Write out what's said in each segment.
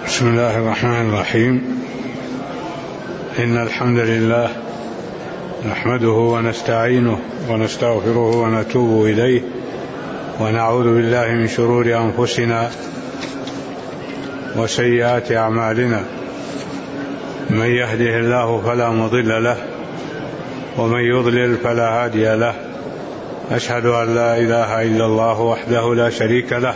بسم الله الرحمن الرحيم. إن الحمد لله نحمده ونستعينه ونستغفره ونتوب إليه ونعوذ بالله من شرور أنفسنا وسيئات أعمالنا. من يهده الله فلا مضل له ومن يضلل فلا هادي له. أشهد أن لا إله إلا الله وحده لا شريك له،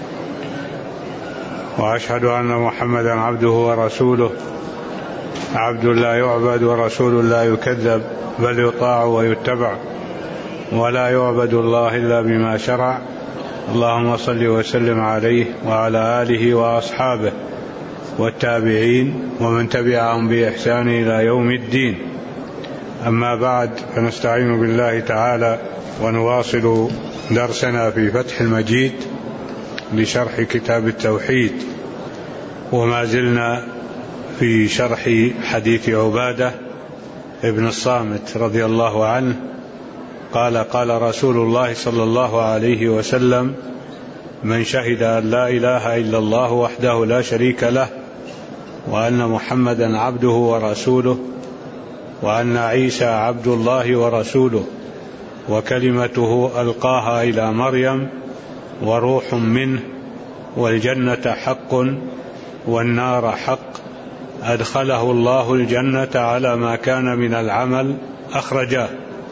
وأشهد أن محمدا عبده ورسوله، عبد لا يعبد ورسول لا يكذب، بل يطاع ويتبع، ولا يعبد الله إلا بما شرع. اللهم صل وسلم عليه وعلى آله وأصحابه والتابعين ومن تبعهم بإحسان إلى يوم الدين. أما بعد، فنستعين بالله تعالى ونواصل درسنا في فتح المجيد لشرح كتاب التوحيد، وما زلنا في شرح حديث عبادة ابن الصامت رضي الله عنه قال: قال رسول الله صلى الله عليه وسلم: من شهد أن لا إله إلا الله وحده لا شريك له، وأن محمدا عبده ورسوله، وأن عيسى عبد الله ورسوله، وكلمته ألقاها إلى مريم، وروح منه، والجنة حق والنار حق، أدخله الله الجنة على ما كان من العمل، أخرجاه.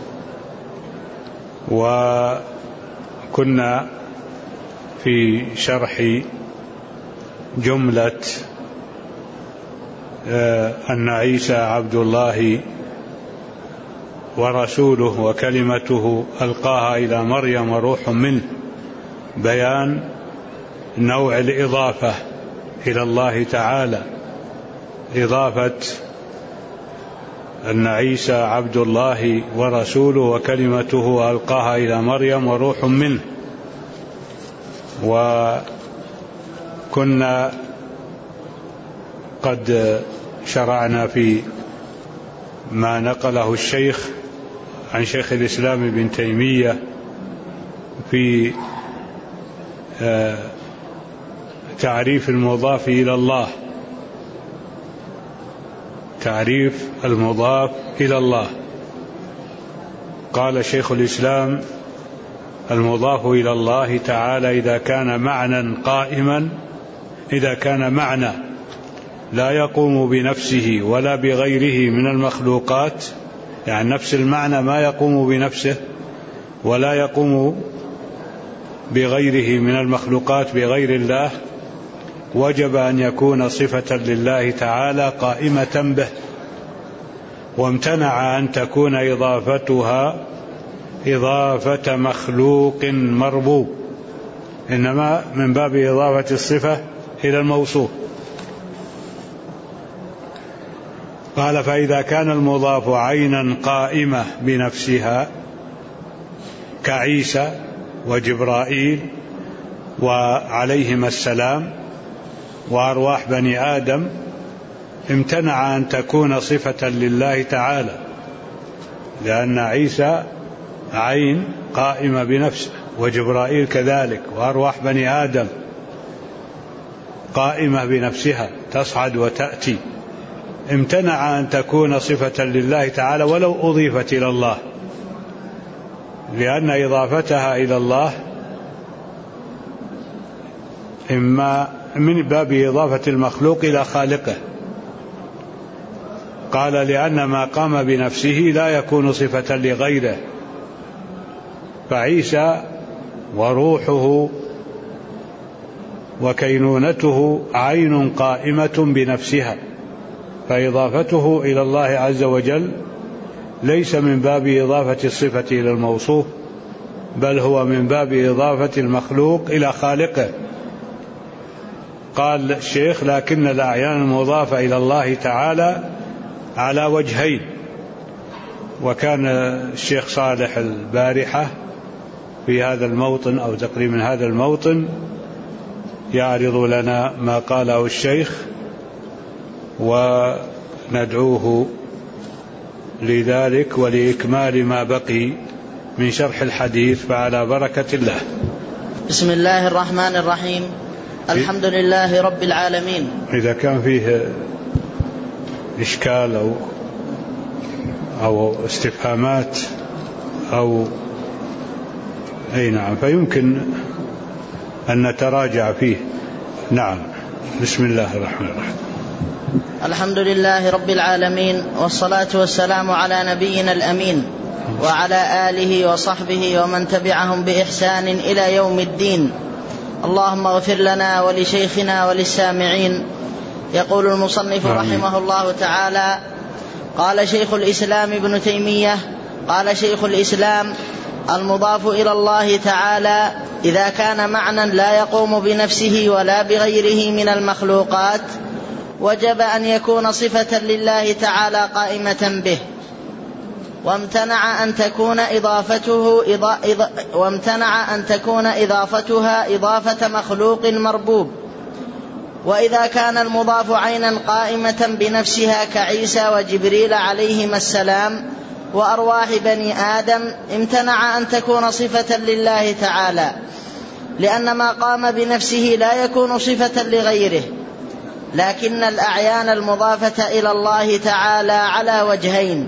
وكنا في شرح جملة أن عيسى عبد الله ورسوله وكلمته ألقاها إلى مريم وروح منه، بيان نوع الإضافة إلى الله تعالى، إضافة أن عيسى عبد الله ورسوله وكلمته ألقاها إلى مريم وروح منه. وكنا قد شرعنا في ما نقله الشيخ عن شيخ الإسلام ابن تيمية في تعريف المضاف إلى الله، تعريف المضاف إلى الله. قال شيخ الإسلام: المضاف إلى الله تعالى إذا كان معنى قائما، إذا كان معنى لا يقوم بنفسه ولا بغيره من المخلوقات، يعني نفس المعنى ما يقوم بنفسه ولا يقوم بغيره من المخلوقات بغير الله، وجب أن يكون صفة لله تعالى قائمة به، وامتنع أن تكون إضافتها إضافة مخلوق مربوب، إنما من باب إضافة الصفة إلى الموصوف. قال: فإذا كان المضاف عينا قائمة بنفسها كعيسى وجبرائيل وعليهما السلام وأرواح بني آدم، امتنع أن تكون صفة لله تعالى، لأن عيسى عين قائمة بنفسه، وجبرائيل كذلك، وأرواح بني آدم قائمة بنفسها تصعد وتأتي. امتنع أن تكون صفة لله تعالى ولو أضيفت إلى الله، لأن إضافتها إلى الله إما من باب إضافة المخلوق إلى خالقه. قال: لأن ما قام بنفسه لا يكون صفة لغيره، فعيسى وروحه وكينونته عين قائمة بنفسها، فإضافته إلى الله عز وجل ليس من باب إضافة الصفة إلى الموصوف، بل هو من باب إضافة المخلوق إلى خالقه. قال الشيخ: لكن الأعيان المضافة إلى الله تعالى على وجهين. وكان الشيخ صالح البارحة في هذا الموطن أو تقريبا هذا الموطن يعرض لنا ما قاله الشيخ، وندعوه لذلك ولإكمال ما بقي من شرح الحديث، فعلى بركة الله. بسم الله الرحمن الرحيم. الحمد لله رب العالمين. إذا كان فيه إشكال أو استفهامات أو نعم فيمكن أن نتراجع فيه. نعم. بسم الله الرحمن الرحيم. الحمد لله رب العالمين، والصلاة والسلام على نبينا الأمين وعلى آله وصحبه ومن تبعهم بإحسان إلى يوم الدين. اللهم اغفر لنا ولشيخنا وللسامعين. يقول المصنف رحمه الله تعالى: قال شيخ الإسلام ابن تيمية: قال شيخ الإسلام: المضاف إلى الله تعالى إذا كان معنى لا يقوم بنفسه ولا بغيره من المخلوقات وجب أن يكون صفة لله تعالى قائمة به، وامتنع أن تكون إضافتها إضافة مخلوق مربوب. وإذا كان المضاف عينا قائمة بنفسها كعيسى وجبريل عليهما السلام وأرواح بني آدم امتنع أن تكون صفة لله تعالى، لأن ما قام بنفسه لا يكون صفة لغيره. لكن الأعيان المضافة إلى الله تعالى على وجهين: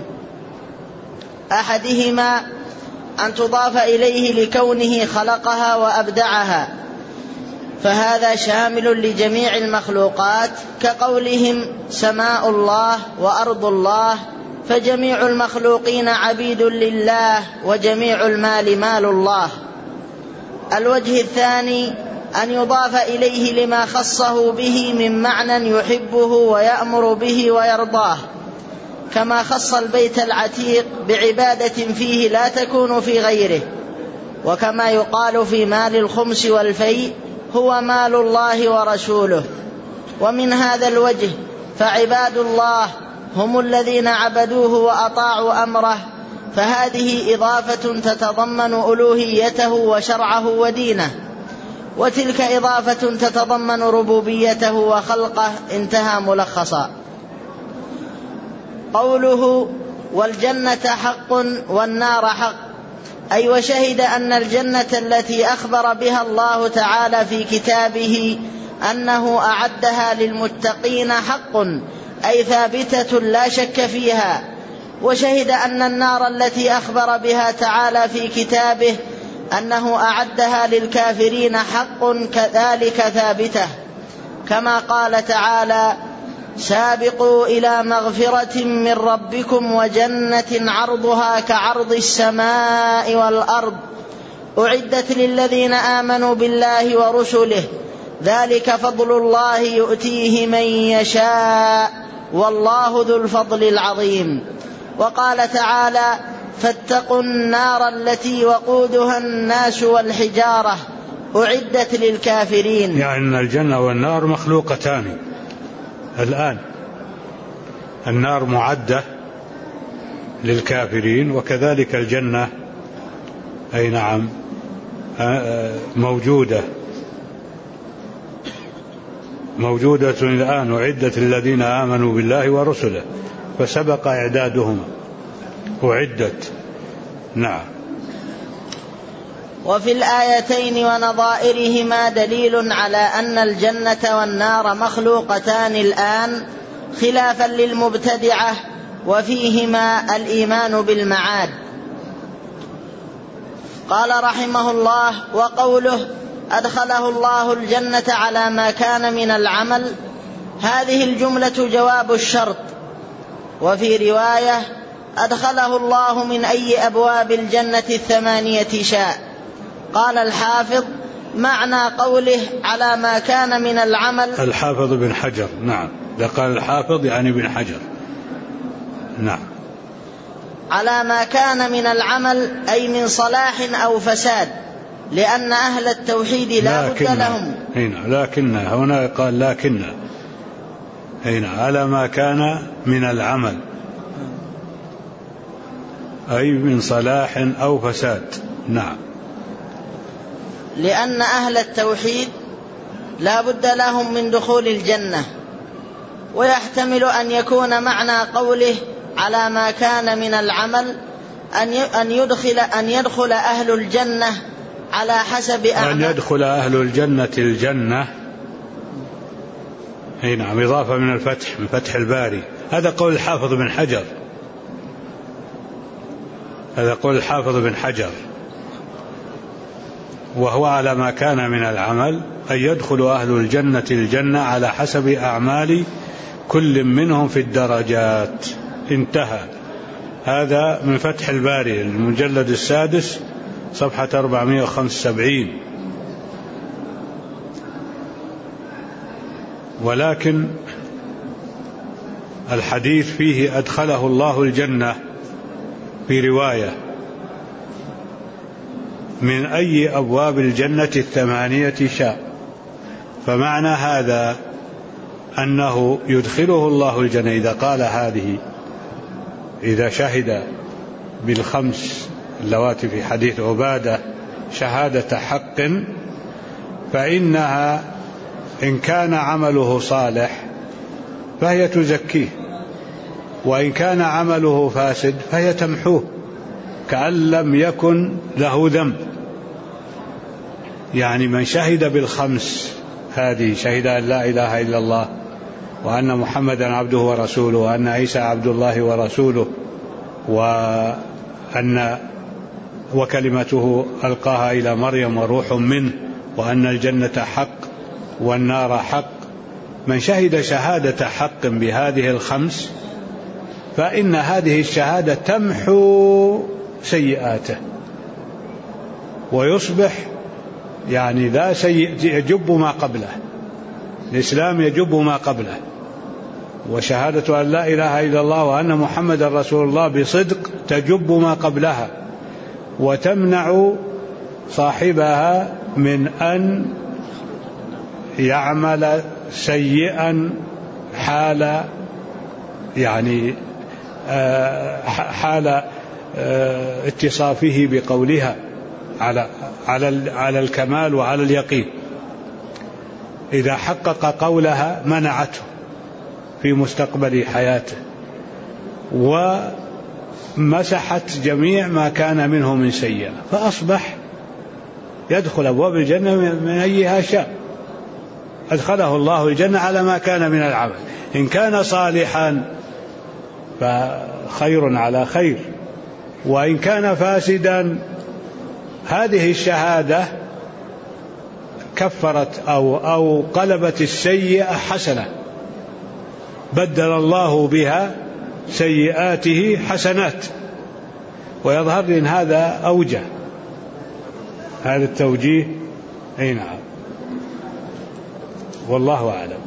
أحدهما أن تضاف إليه لكونه خلقها وأبدعها، فهذا شامل لجميع المخلوقات، كقولهم سماء الله وأرض الله، فجميع المخلوقين عبيد لله وجميع المال مال الله. الوجه الثاني أن يضاف إليه لما خصه به من معنى يحبه ويأمر به ويرضاه، كما خص البيت العتيق بعبادة فيه لا تكون في غيره، وكما يقال في مال الخمس والفيء هو مال الله ورسوله. ومن هذا الوجه فعباد الله هم الذين عبدوه وأطاعوا أمره، فهذه إضافة تتضمن ألوهيته وشرعه ودينه، وتلك إضافة تتضمن ربوبيته وخلقه. انتهى ملخصا. قوله والجنة حق والنار حق، أي وشهد أن الجنة التي أخبر بها الله تعالى في كتابه أنه أعدها للمتقين حق، أي ثابتة لا شك فيها. وشهد أن النار التي أخبر بها تعالى في كتابه أنه أعدها للكافرين حق، كذلك ثابتة، كما قال تعالى: سابقوا إلى مغفرة من ربكم وجنة عرضها كعرض السماء والأرض أعدت للذين آمنوا بالله ورسله ذلك فضل الله يؤتيه من يشاء والله ذو الفضل العظيم. وقال تعالى: فاتقوا النار التي وقودها الناس والحجارة أعدت للكافرين. يعني أن الجنة والنار مخلوقتان الآن، النار معدة للكافرين، وكذلك الجنة أي نعم موجودة الآن، أعدت للذين آمنوا بالله ورسله، فسبق إعدادهما أعدت. نعم. وفي الآيتين ونظائرهما دليل على أن الجنة والنار مخلوقتان الآن، خلافا للمبتدعة، وفيهما الإيمان بالمعاد. قال رحمه الله: وقوله أدخله الله الجنة على ما كان من العمل، هذه الجملة جواب الشرط. وفي رواية: أدخله الله من أي أبواب الجنة 8 شاء. قال الحافظ: معنى قوله على ما كان من العمل، الحافظ بن حجر. نعم، قال الحافظ يعني بن حجر. نعم. على ما كان من العمل أي من صلاح أو فساد، لأن أهل التوحيد لا بد لهم. لكن هنا قال لكن على ما كان من العمل أي من صلاح أو فساد. نعم. لأن أهل التوحيد لا بد لهم من دخول الجنة. ويحتمل أن يكون معنى قوله على ما كان من العمل أن يدخل أهل الجنة على حسب أعمال، أن يدخل أهل الجنة الجنة أي نعم، إضافة من الفتح، من فتح الباري. هذا قول الحافظ بن حجر، هذا قول الحافظ بن حجر. وهو على ما كان من العمل أن يدخل أهل الجنة الجنة على حسب أعمال كل منهم في الدرجات. انتهى. هذا من فتح الباري المجلد 6 صفحة 475. ولكن الحديث فيه أدخله الله الجنة في رواية من أي أبواب الجنة 8 شاء، فمعنى هذا أنه يدخله الله الجنة إذا قال هذه، إذا شهد بالخمس اللواتي في حديث عبادة شهادة حق، فإنها إن كان عمله صالح فهي تزكيه، وإن كان عمله فاسد فهي تمحوه كأن لم يكن له ذنب. يعني من شهد بالخمس هذه، شهد أن لا إله إلا الله وأن محمدا عبده ورسوله وأن عيسى عبد الله ورسوله وكلمته ألقاها إلى مريم وروح منه وأن الجنة حق والنار حق، من شهد شهادة حق بهذه الخمس فإن هذه الشهادة تمحو سيئاته ويصبح يعني لا سيء، يجب ما قبله. الإسلام يجب ما قبله، وشهادة أن لا إله إلا الله وأن محمد رسول الله بصدق تجب ما قبلها وتمنع صاحبها من أن يعمل سيئا حال يعني حال اتصافه بقولها على الكمال وعلى اليقين. إذا حقق قولها منعته في مستقبل حياته ومسحت جميع ما كان منه من سيئة، فأصبح يدخل أبواب الجنة من أيها شاء. أدخله الله الجنة على ما كان من العمل، إن كان صالحا فخير على خير، وإن كان فاسدا هذه الشهادة كفرت أو قلبت السيئة حسنة، بدل الله بها سيئاته حسنات. ويظهر لي أن هذا أوجه، هذا التوجيه. أي نعم، والله أعلم.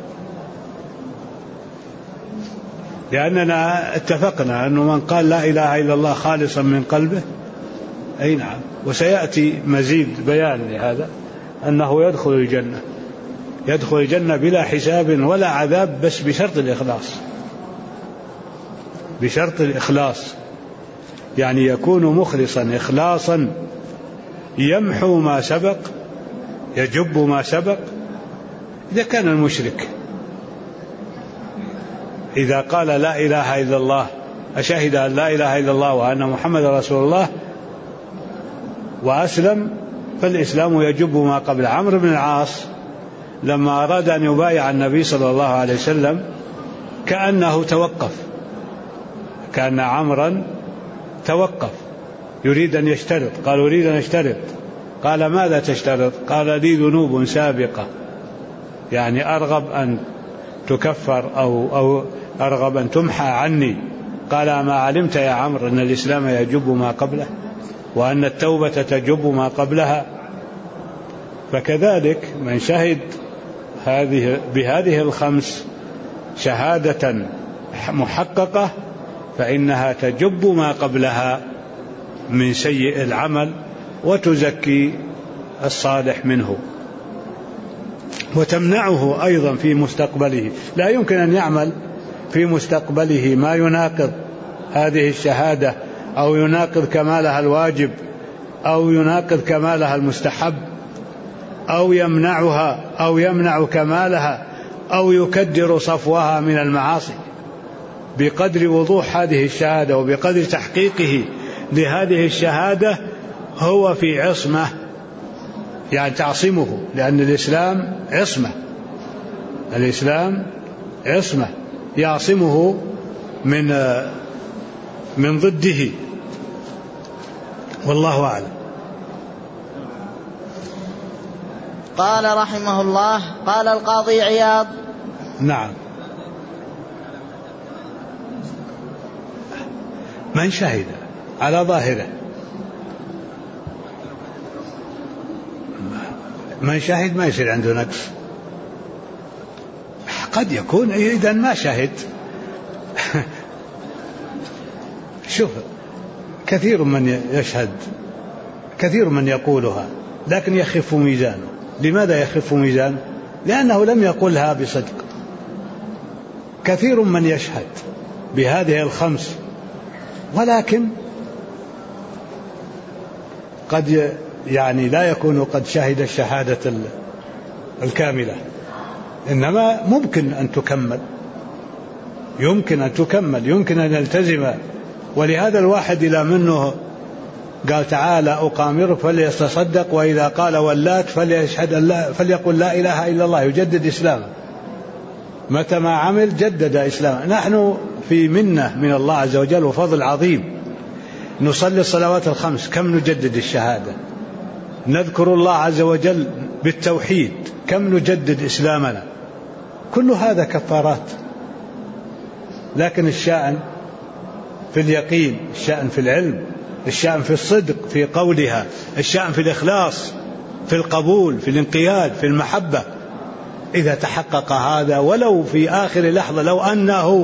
لأننا اتفقنا أنه من قال لا إله إلا الله خالصا من قلبه، أي نعم، وسيأتي مزيد بيان لهذا، أنه يدخل الجنة، يدخل الجنة بلا حساب ولا عذاب، بس بشرط الإخلاص، بشرط الإخلاص، يعني يكون مخلصا إخلاصا يمحو ما سبق، يجب ما سبق. إذا كان المشرك إذا قال لا إله إلا الله، أشهد أن لا إله إلا الله وأن محمد رسول الله وأسلم، فالإسلام يجب ما قبل. عمرو بن العاص لما أراد أن يبايع النبي صلى الله عليه وسلم كأنه توقف، كان عمرا توقف يريد أن يشترط، قال أريد أن أشترط، قال ماذا تشترط؟ قال لي ذنوب سابقة، يعني أرغب أن تكفر أو أرغب أن تمحى عني. قال ما علمت يا عمرو أن الإسلام يجب ما قبله وأن التوبة تجب ما قبلها؟ فكذلك من شهد بهذه الخمس شهادة محققة فإنها تجب ما قبلها من سيء العمل وتزكي الصالح منه وتمنعه أيضا في مستقبله. لا يمكن أن يعمل في مستقبله ما يناقض هذه الشهادة أو يناقض كمالها الواجب أو يناقض كمالها المستحب أو يمنعها أو يمنع كمالها أو يكدر صفوها من المعاصي. بقدر وضوح هذه الشهادة وبقدر تحقيقه لهذه الشهادة هو في عصمة، يعني تعصمه، لأن الإسلام عصمة، الإسلام عصمة يعصمه من ضده، والله أعلم. قال رحمه الله: قال القاضي عياض: نعم، من شهد على ظاهره، من شهد ما يصير عنده نقص. قد يكون إذا ما شهد. شوف، كثير من يشهد، كثير من يقولها، لكن يخف ميزانه. لماذا يخف ميزانه؟ لأنه لم يقلها بصدق. كثير من يشهد بهذه الخمس، ولكن قد لا يكون قد شهد الشهادة الكاملة، إنما ممكن أن تكمل، يمكن أن تكمل، يمكن أن يلتزم. ولهذا الواحد إلى منه قال: تعالى أقامر فليتصدق، وإذا قال ولات فليقل لا إله إلا الله، يجدد إسلامه. متى ما عمل جدد إسلامه. نحن في منة من الله عز وجل وفضل عظيم، نصلي الصلوات الخمس، كم نجدد الشهادة. نذكر الله عز وجل بالتوحيد، كم نجدد إسلامنا. كل هذا كفارات. لكن الشأن في اليقين، الشأن في العلم، الشأن في الصدق في قولها، الشأن في الإخلاص، في القبول، في الانقياد، في المحبة. إذا تحقق هذا ولو في آخر لحظة، لو أنه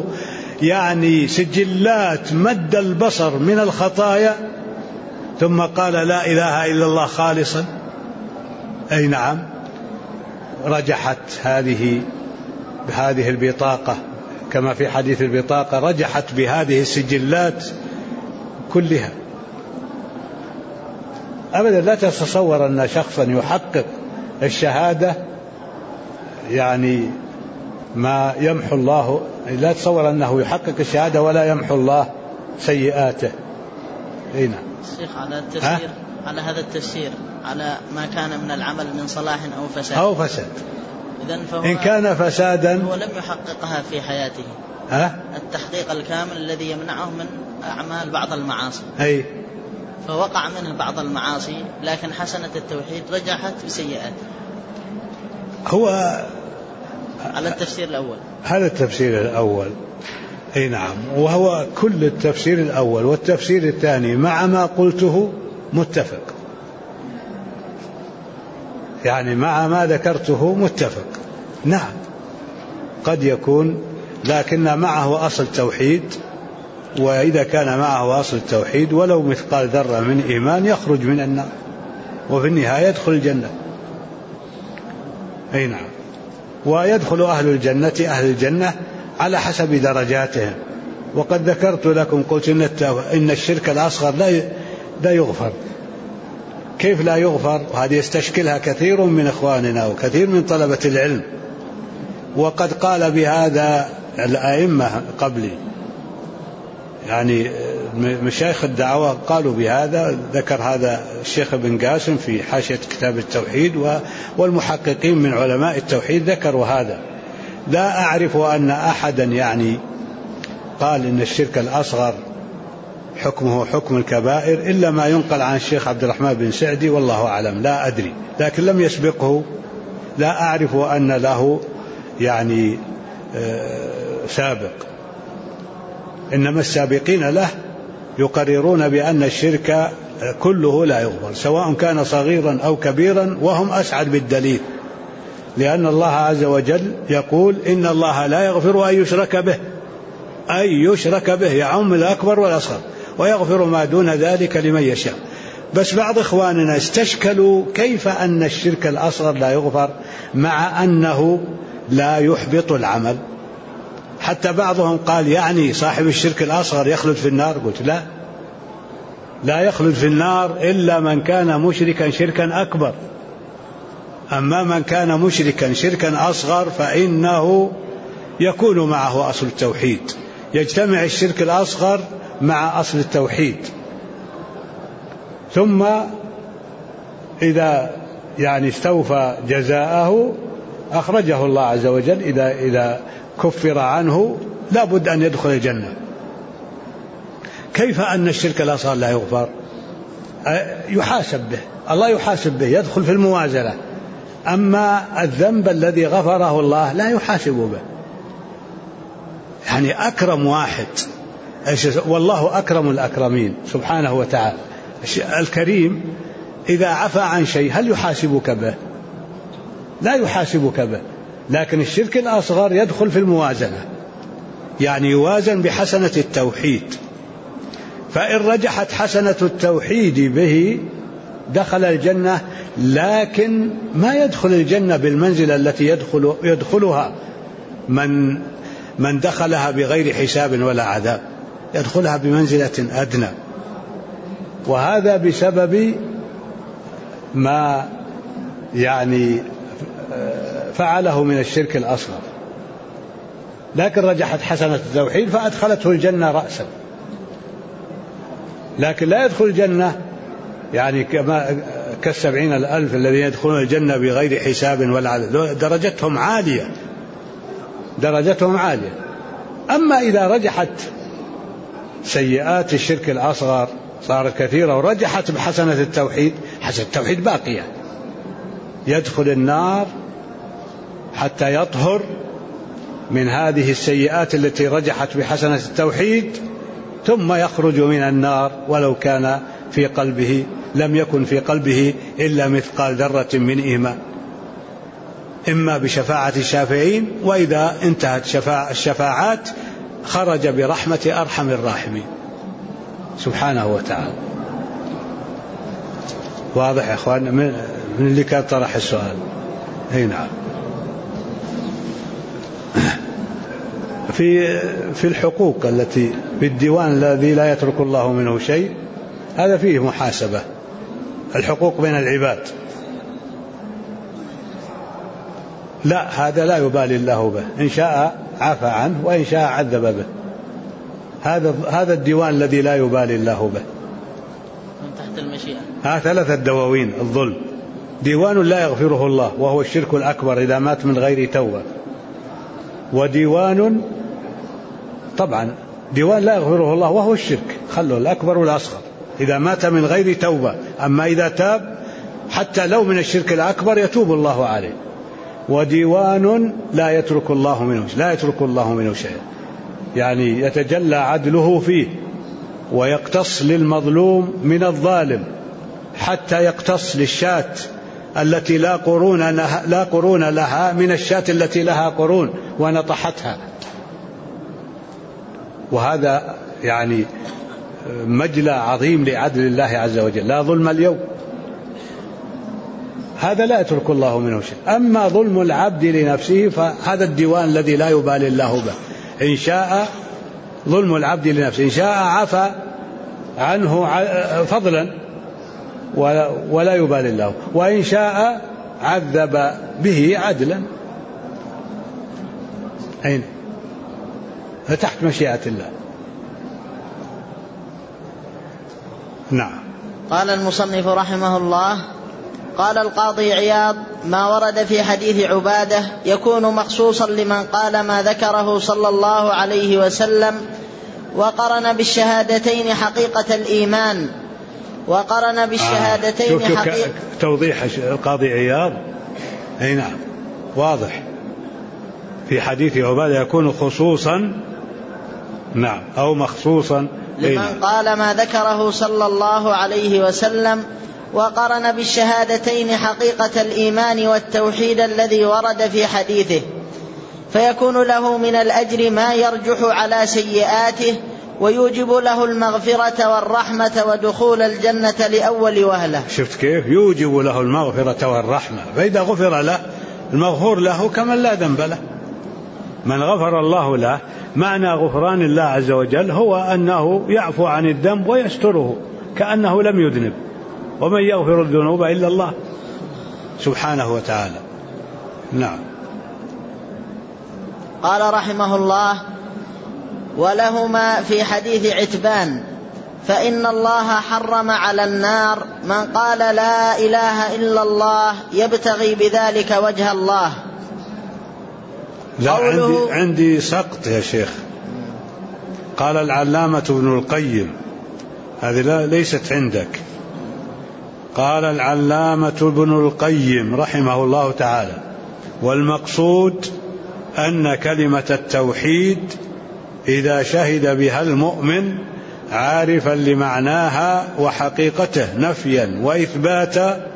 سجلات مد البصر من الخطايا، ثم قال لا إله إلا الله خالصا، أي نعم، رجحت هذه البطاقة، كما في حديث البطاقة، رجحت بهذه السجلات كلها. أبدا لا تتصور أن شخصا يحقق الشهادة ما يمحو الله، لا تصور أنه يحقق الشهادة ولا يمحو الله سيئاته. نعم. الشيخ على التفسير، على هذا التفسير، على ما كان من العمل من صلاح أو فساد. إن كان فسادا هو لم يحققها في حياته. التحقيق الكامل الذي يمنعه من أعمال بعض المعاصي. فوقع منه بعض المعاصي، لكن حسنة التوحيد رجحت بسيئات. هو على التفسير الأول. هذا التفسير الأول. نعم. وهو كل التفسير الأول والتفسير الثاني مع ما قلته متفق، مع ما ذكرته متفق. نعم، قد يكون، لكن معه أصل توحيد، وإذا كان معه أصل التوحيد ولو مثقال ذرة من إيمان يخرج من النار، وفي النهاية يدخل الجنة. نعم. ويدخل أهل الجنة على حسب درجاتهم. وقد ذكرت لكم، قلت إن الشرك الأصغر لا يغفر. كيف لا يغفر؟ وهذه يستشكلها كثير من إخواننا وكثير من طلبة العلم، وقد قال بهذا الأئمة قبلي، مشايخ الدعوة قالوا بهذا. ذكر هذا الشيخ ابن قاسم في حاشية كتاب التوحيد، والمحققين من علماء التوحيد ذكروا هذا. لا أعرف أن أحدا قال إن الشرك الأصغر حكمه حكم الكبائر إلا ما ينقل عن الشيخ عبد الرحمن بن سعدي، والله أعلم، لا أدري، لكن لم يسبقه. لا أعرف أن له سابق. إنما السابقين له يقررون بأن الشرك كله لا يغفر، سواء كان صغيرا أو كبيرا، وهم أسعد بالدليل، لأن الله عز وجل يقول: إن الله لا يغفر أن يشرك به، يعم الأكبر والأصغر، ويغفر ما دون ذلك لمن يشاء. بس بعض إخواننا استشكلوا كيف أن الشرك الأصغر لا يغفر مع أنه لا يحبط العمل. حتى بعضهم قال صاحب الشرك الأصغر يخلد في النار. قلت لا يخلد في النار إلا من كان مشركا شركا أكبر. أما من كان مشركا شركا أصغر فإنه يكون معه أصل التوحيد، يجتمع الشرك الأصغر مع أصل التوحيد، ثم إذا استوفى جزاءه أخرجه الله عز وجل إذا كفر عنه لا بد أن يدخل الجنة. كيف أن الشرك الأصغر لا يغفر؟ يحاسب به، الله يحاسب به، يدخل في الموازنة. أما الذنب الذي غفره الله لا يحاسب به. يعني أكرم واحد، والله أكرم الأكرمين سبحانه وتعالى. الكريم إذا عفى عن شيء هل يحاسبك به؟ لا يحاسبك به. لكن الشرك الأصغر يدخل في الموازنة، يعني يوازن بحسنة التوحيد، فإن رجحت حسنة التوحيد به دخل الجنة، لكن ما يدخل الجنة بالمنزلة التي يدخلها من دخلها بغير حساب ولا عذاب، يدخلها بمنزلة أدنى. وهذا بسبب ما يعني فعله من الشرك الأصغر، لكن رجحت حسنة التوحيد فأدخلته الجنة رأسا. لكن لا يدخل الجنة يعني كما ك70,000 الذين يدخلون الجنة بغير حساب ولا عذاب، درجتهم عالية. أما إذا رجحت سيئات الشرك الأصغر صارت كثيرة ورجحت بحسنة التوحيد، حسنة التوحيد باقية، يدخل النار حتى يطهر من هذه السيئات التي رجحت بحسنة التوحيد، ثم يخرج من النار ولو كان في قلبه لم يكن في قلبه إلا مثقال ذرة من إيمان، إما بشفاعة الشافعين، وإذا انتهت الشفاعات خرج برحمة أرحم الراحمين سبحانه وتعالى. واضح يا أخوان؟ من اللي كان طرح السؤال. أي نعم. في الحقوق التي في الديوان الذي لا يترك الله منه شيء، هذا فيه محاسبة، الحقوق بين العباد، لا هذا لا يبالي الله به، إن شاء عفى عنه وإن شاء عذب به. هذا الديوان الذي لا يبالي الله به من تحت المشيئة. 3 دواوين: الظلم، ديوان لا يغفره الله وهو الشرك الأكبر إذا مات من غير توبة، وديوان طبعا ديوان لا يغفره الله وهو الشرك، خلوا الأكبر والأصغر إذا مات من غير توبة، أما إذا تاب حتى لو من الشرك الأكبر يتوب الله عليه. وديوان لا يترك الله منه شيء، يعني يتجلى عدله فيه ويقتص للمظلوم من الظالم، حتى يقتص للشاة التي لا قرون لها من الشاة التي لها قرون ونطحتها. وهذا يعني مجلى عظيم لعدل الله عز وجل، لا ظلم اليوم، هذا لا يترك الله منه شيء. أما ظلم العبد لنفسه فهذا الديوان الذي لا يبالي الله به، إن شاء ظلم العبد لنفسه، إن شاء عفى عنه فضلا ولا يبالي الله، وإن شاء عذب به عدلا. أين؟ تحت مشيئة الله. نعم. قال المصنف رحمه الله: قال القاضي عياض: ما ورد في حديث عبادة يكون مخصوصا لمن قال ما ذكره صلى الله عليه وسلم وقرن بالشهادتين حقيقة الإيمان، وقرن بالشهادتين حقيقة. توضيح القاضي عياض. أي نعم، واضح. في حديث عبادة يكون خصوصا، نعم، أو مخصوصا لمن قال ما ذكره صلى الله عليه وسلم وقرن بالشهادتين حقيقة الإيمان والتوحيد الذي ورد في حديثه، فيكون له من الأجر ما يرجح على سيئاته ويوجب له المغفرة والرحمة ودخول الجنة لأول وهلة. شفت كيف يوجب له المغفرة والرحمة؟ فإذا غفر له المغفور له كمن لا ذنب له. من غفر الله له، معنى غفران الله عز وجل هو أنه يعفو عن الذنب ويستره كأنه لم يذنب، ومن يغفر الذنوب إلا الله سبحانه وتعالى. نعم. قال رحمه الله: ولهما في حديث عتبان: فإن الله حرم على النار من قال لا إله إلا الله يبتغي بذلك وجه الله. لا عندي سقط يا شيخ. قال العلامة ابن القيم، هذه ليست عندك. قال العلامة ابن القيم رحمه الله تعالى: والمقصود أن كلمة التوحيد إذا شهد بها المؤمن عارفا لمعناها وحقيقته نفيا وإثباتا،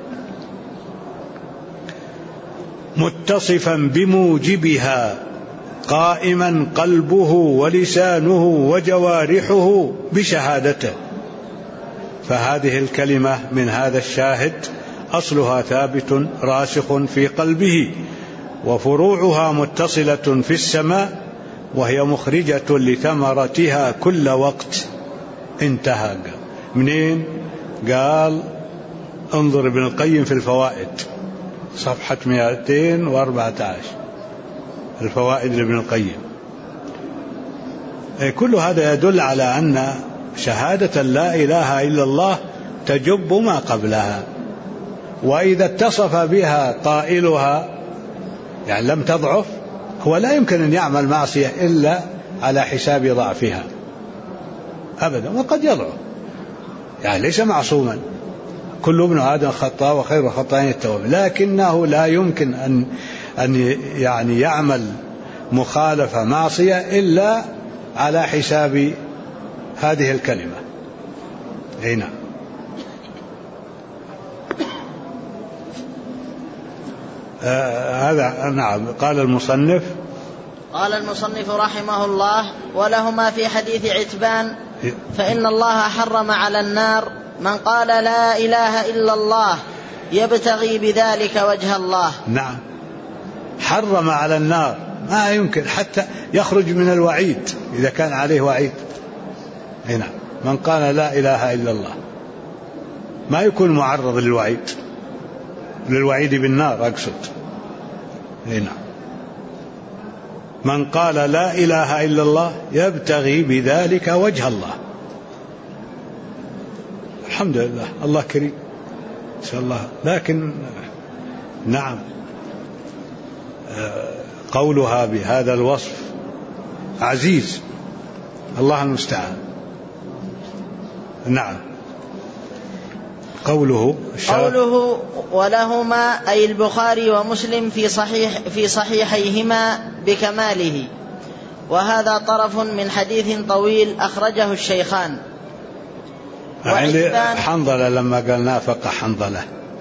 متصفا بموجبها، قائما قلبه ولسانه وجوارحه بشهادته، فهذه الكلمة من هذا الشاهد أصلها ثابت راسخ في قلبه، وفروعها متصلة في السماء، وهي مخرجة لثمرتها كل وقت. انتهى. منين؟ قال انظر ابن القيم في الفوائد صفحة 214، الفوائد لابن القيم. كل هذا يدل على أن شهادة لا إله إلا الله تجب ما قبلها، وإذا اتصف بها قائلها يعني لم تضعف، هو لا يمكن أن يعمل معصية إلا على حساب ضعفها أبدا، وقد يضعف، يعني ليس معصوما، كل ابن آدم خطاء وخير الخطائين التواب، لكنه لا يمكن أن يعني يعمل مخالفة معصية إلا على حساب هذه الكلمة. هنا هذا نعم. قال المصنف رحمه الله: ولهما في حديث عتبان: فإن الله حرم على النار من قال لا إله إلا الله يبتغي بذلك وجه الله. نعم، حرم على النار، ما يمكن حتى يخرج من الوعيد إذا كان عليه وعيد. هنا من قال لا إله إلا الله ما يكون معرض للوعيد بالنار أقصد. هنا من قال لا إله إلا الله يبتغي بذلك وجه الله. الحمد لله، الله كريم إن شاء الله. لكن نعم، قولها بهذا الوصف عزيز، الله المستعان. نعم. قوله ولهما أي البخاري ومسلم في صحيحيهما بكماله، وهذا طرف من حديث طويل أخرجه الشيخان. حنظلة لما قال نافق حنظلة،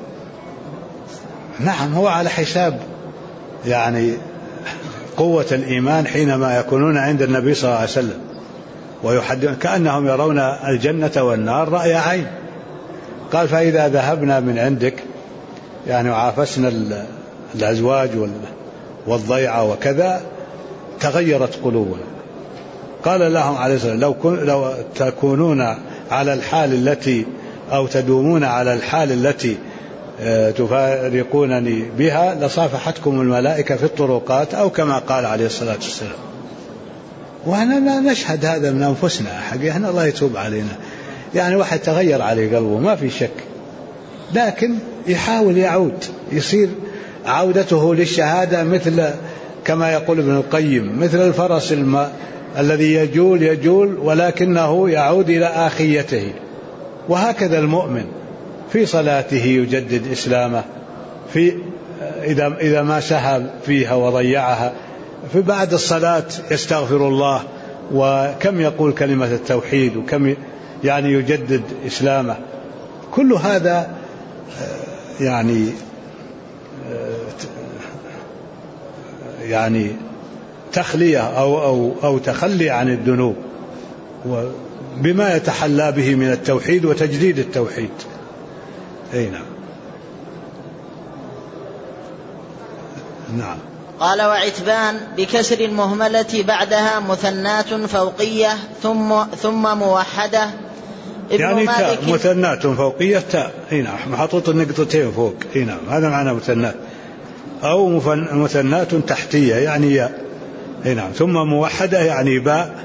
نعم، هو على حساب يعني قوة الإيمان حينما يكونون عند النبي صلى الله عليه وسلم ويحدثون كأنهم يرون الجنة والنار رأي عين. قال: فإذا ذهبنا من عندك يعني وعافسنا الأزواج والضيعة وكذا تغيرت قلوبنا. قال لهم عليه الصلاة والسلام: لو تكونون على الحال التي أو تدومون على الحال التي تفارقونني بها لصافحتكم الملائكة في الطرقات، أو كما قال عليه الصلاة والسلام. وأنا نشهد هذا من أنفسنا حقيقة، الله يتوب علينا، يعني واحد تغير عليه قلبه ما في شك، لكن يحاول يعود، يصير عودته للشهادة مثل كما يقول ابن القيم مثل الفرس الذي يجول ولكنه يعود إلى آخيته. وهكذا المؤمن في صلاته يجدد إسلامه، إذا ما سهى فيها وضيعها، في بعد الصلاة يستغفر الله، وكم يقول كلمة التوحيد، وكم يعني يجدد إسلامه. كل هذا يعني تخلية أو تخلي عن الذنوب بما يتحلى به من التوحيد وتجديد التوحيد. أي نعم. قال: وعتبان بكسر المهملة بعدها مثنات فوقية ثم موحدة. يعني تاء مثنات فوقية تاء، نعم، محطوط النقطتين فوق، نعم، هذا معنى مثنات، أو مثنات تحتية يعني ياء، نعم، ثم موحدة يعني باء،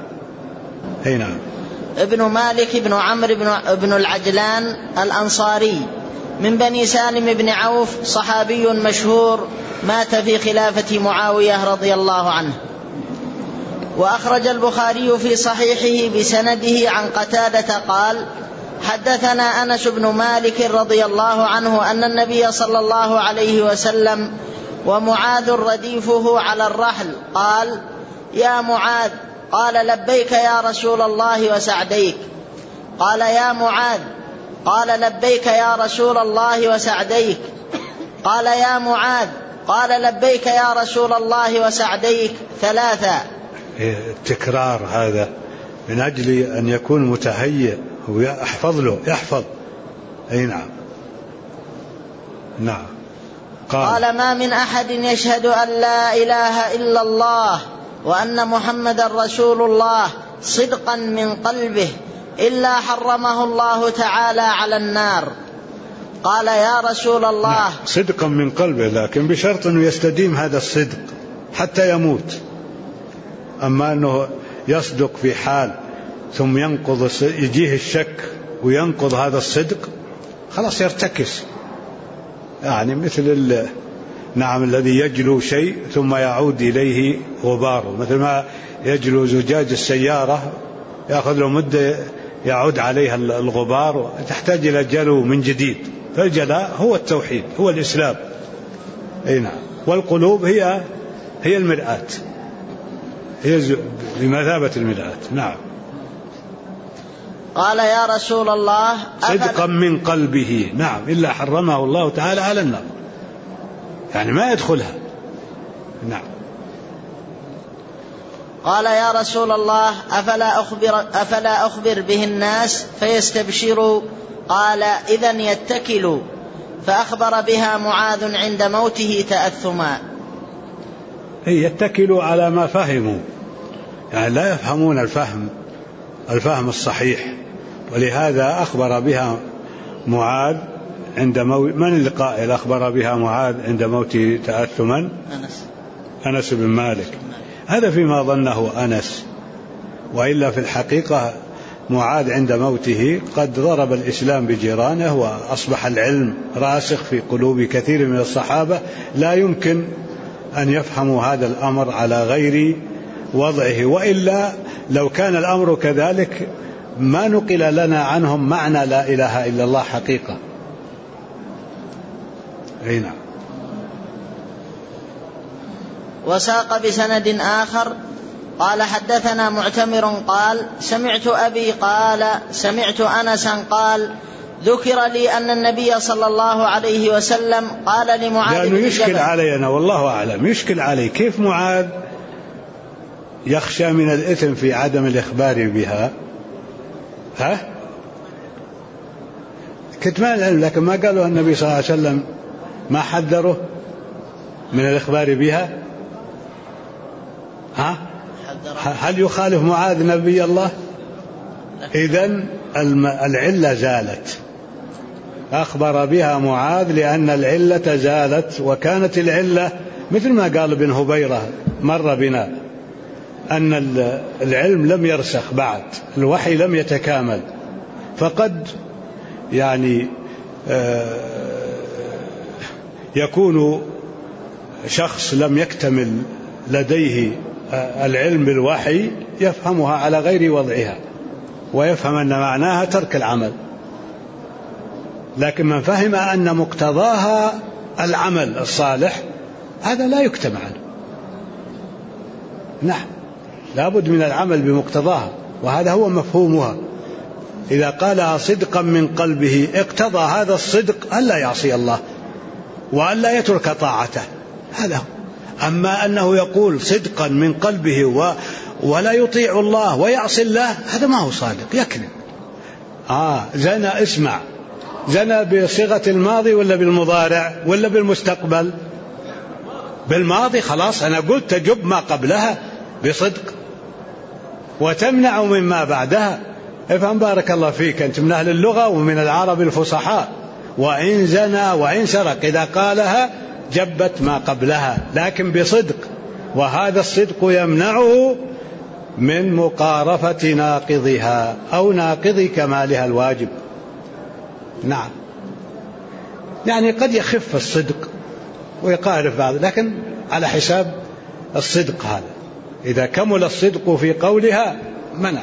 نعم. ابن مالك بن عمرو بن العجلان الأنصاري من بني سالم بن عوف، صحابي مشهور مات في خلافة معاوية رضي الله عنه. وأخرج البخاري في صحيحه بسنده عن قتادة قال: حدثنا أنس بن مالك رضي الله عنه أن النبي صلى الله عليه وسلم ومعاذ رديفه على الرحل قال: يا معاذ. قال: لبيك يا رسول الله وسعديك. قال: يا معاذ. قال: لبيك يا رسول الله وسعديك. قال: يا معاذ. قال: لبيك يا رسول الله وسعديك 3. التكرار هذا من أجل أن يكون متهيئ ويحفظ له يحفظ. أي نعم. نعم. قال: ما من أحد يشهد أن لا إله إلا الله وأن محمد رسول الله صدقا من قلبه إلا حرمه الله تعالى على النار. قال: يا رسول الله. نعم. صدقا من قلبه، لكن بشرط أنه يستديم هذا الصدق حتى يموت. أما أنه يصدق في حال ثم ينقض، يجيه الشك وينقض هذا الصدق، خلاص يرتكس. يعني مثل نعم الذي يجلو شيء ثم يعود إليه غباره، مثل ما يجلو زجاج السيارة يأخذ له مدة يعود عليها الغبار، تحتاج إلى جلو من جديد. فالجلاء هو التوحيد، هو الإسلام. أي نعم. والقلوب هي المرآة، هي بمثابة المرآة. نعم. قال: يا رسول الله. صدقا من قلبه. نعم. إلا حرمه الله تعالى على النار، يعني ما يدخلها. نعم. قال: يا رسول الله أفلا أخبر به الناس فيستبشروا؟ قال: إذن يتكلوا. فأخبر بها معاذ عند موته تأثما. يتكلوا على ما فهموا، يعني لا يفهمون الفهم الصحيح، ولهذا أخبر بها معاذ عند من القائل أخبر بها معاذ عند موته تأثما؟ أنس بن مالك. هذا فيما ظنه أنس، وإلا في الحقيقة معاذ عند موته قد ضرب الإسلام بجيرانه، وأصبح العلم راسخ في قلوب كثير من الصحابة. لا يمكن أن يفهموا هذا الأمر على غير وضعه، وإلا لو كان الأمر كذلك ما نقل لنا عنهم معنى لا إله إلا الله حقيقة. هنا. وساق بسند آخر قال: حدثنا معتمر قال: سمعت أبي قال: سمعت أنسا قال: ذكر لي أن النبي صلى الله عليه وسلم قال لمعاذ بن جبل. لأنه يشكل علينا والله أعلم، يشكل علي كيف معاذ يخشى من الإثم في عدم الإخبار بها. كتمان العلم، لكن ما قالوا النبي صلى الله عليه وسلم ما حذره من الإخبار بها. هل يخالف معاذ نبي الله؟ إذن العلة زالت، أخبر بها معاذ لأن العلة زالت. وكانت العلة مثل ما قال ابن هبيرة مر بنا، أن العلم لم يرسخ بعد، الوحي لم يتكامل، فقد يعني يكون شخص لم يكتمل لديه العلم بالوحي يفهمها على غير وضعها، ويفهم أن معناها ترك العمل. لكن من فهم أن مقتضاها العمل الصالح هذا لا يكتم عنه. نعم، لابد من العمل بمقتضاها، وهذا هو مفهومها. إذا قالها صدقا من قلبه اقتضى هذا الصدق ألا يعصي الله وألا يترك طاعته، هذا هو. أما أنه يقول صدقا من قلبه ولا يطيع الله ويعصي الله، هذا ما هو صادق، يكذب. زنى، اسمع، زنى بصيغة الماضي ولا بالمضارع ولا بالمستقبل؟ بالماضي، خلاص أنا قلت تجب ما قبلها بصدق وتمنع مما بعدها. افهم بارك الله فيك، أنت من أهل اللغة ومن العرب الفصحاء. وإن زنى وإن سرق إذا قالها جبت ما قبلها، لكن بصدق، وهذا الصدق يمنعه من مقارفة ناقضها أو ناقض كمالها الواجب. نعم. يعني قد يخف الصدق ويقارف بعض، لكن على حساب الصدق هذا. إذا كمل الصدق في قولها منعت.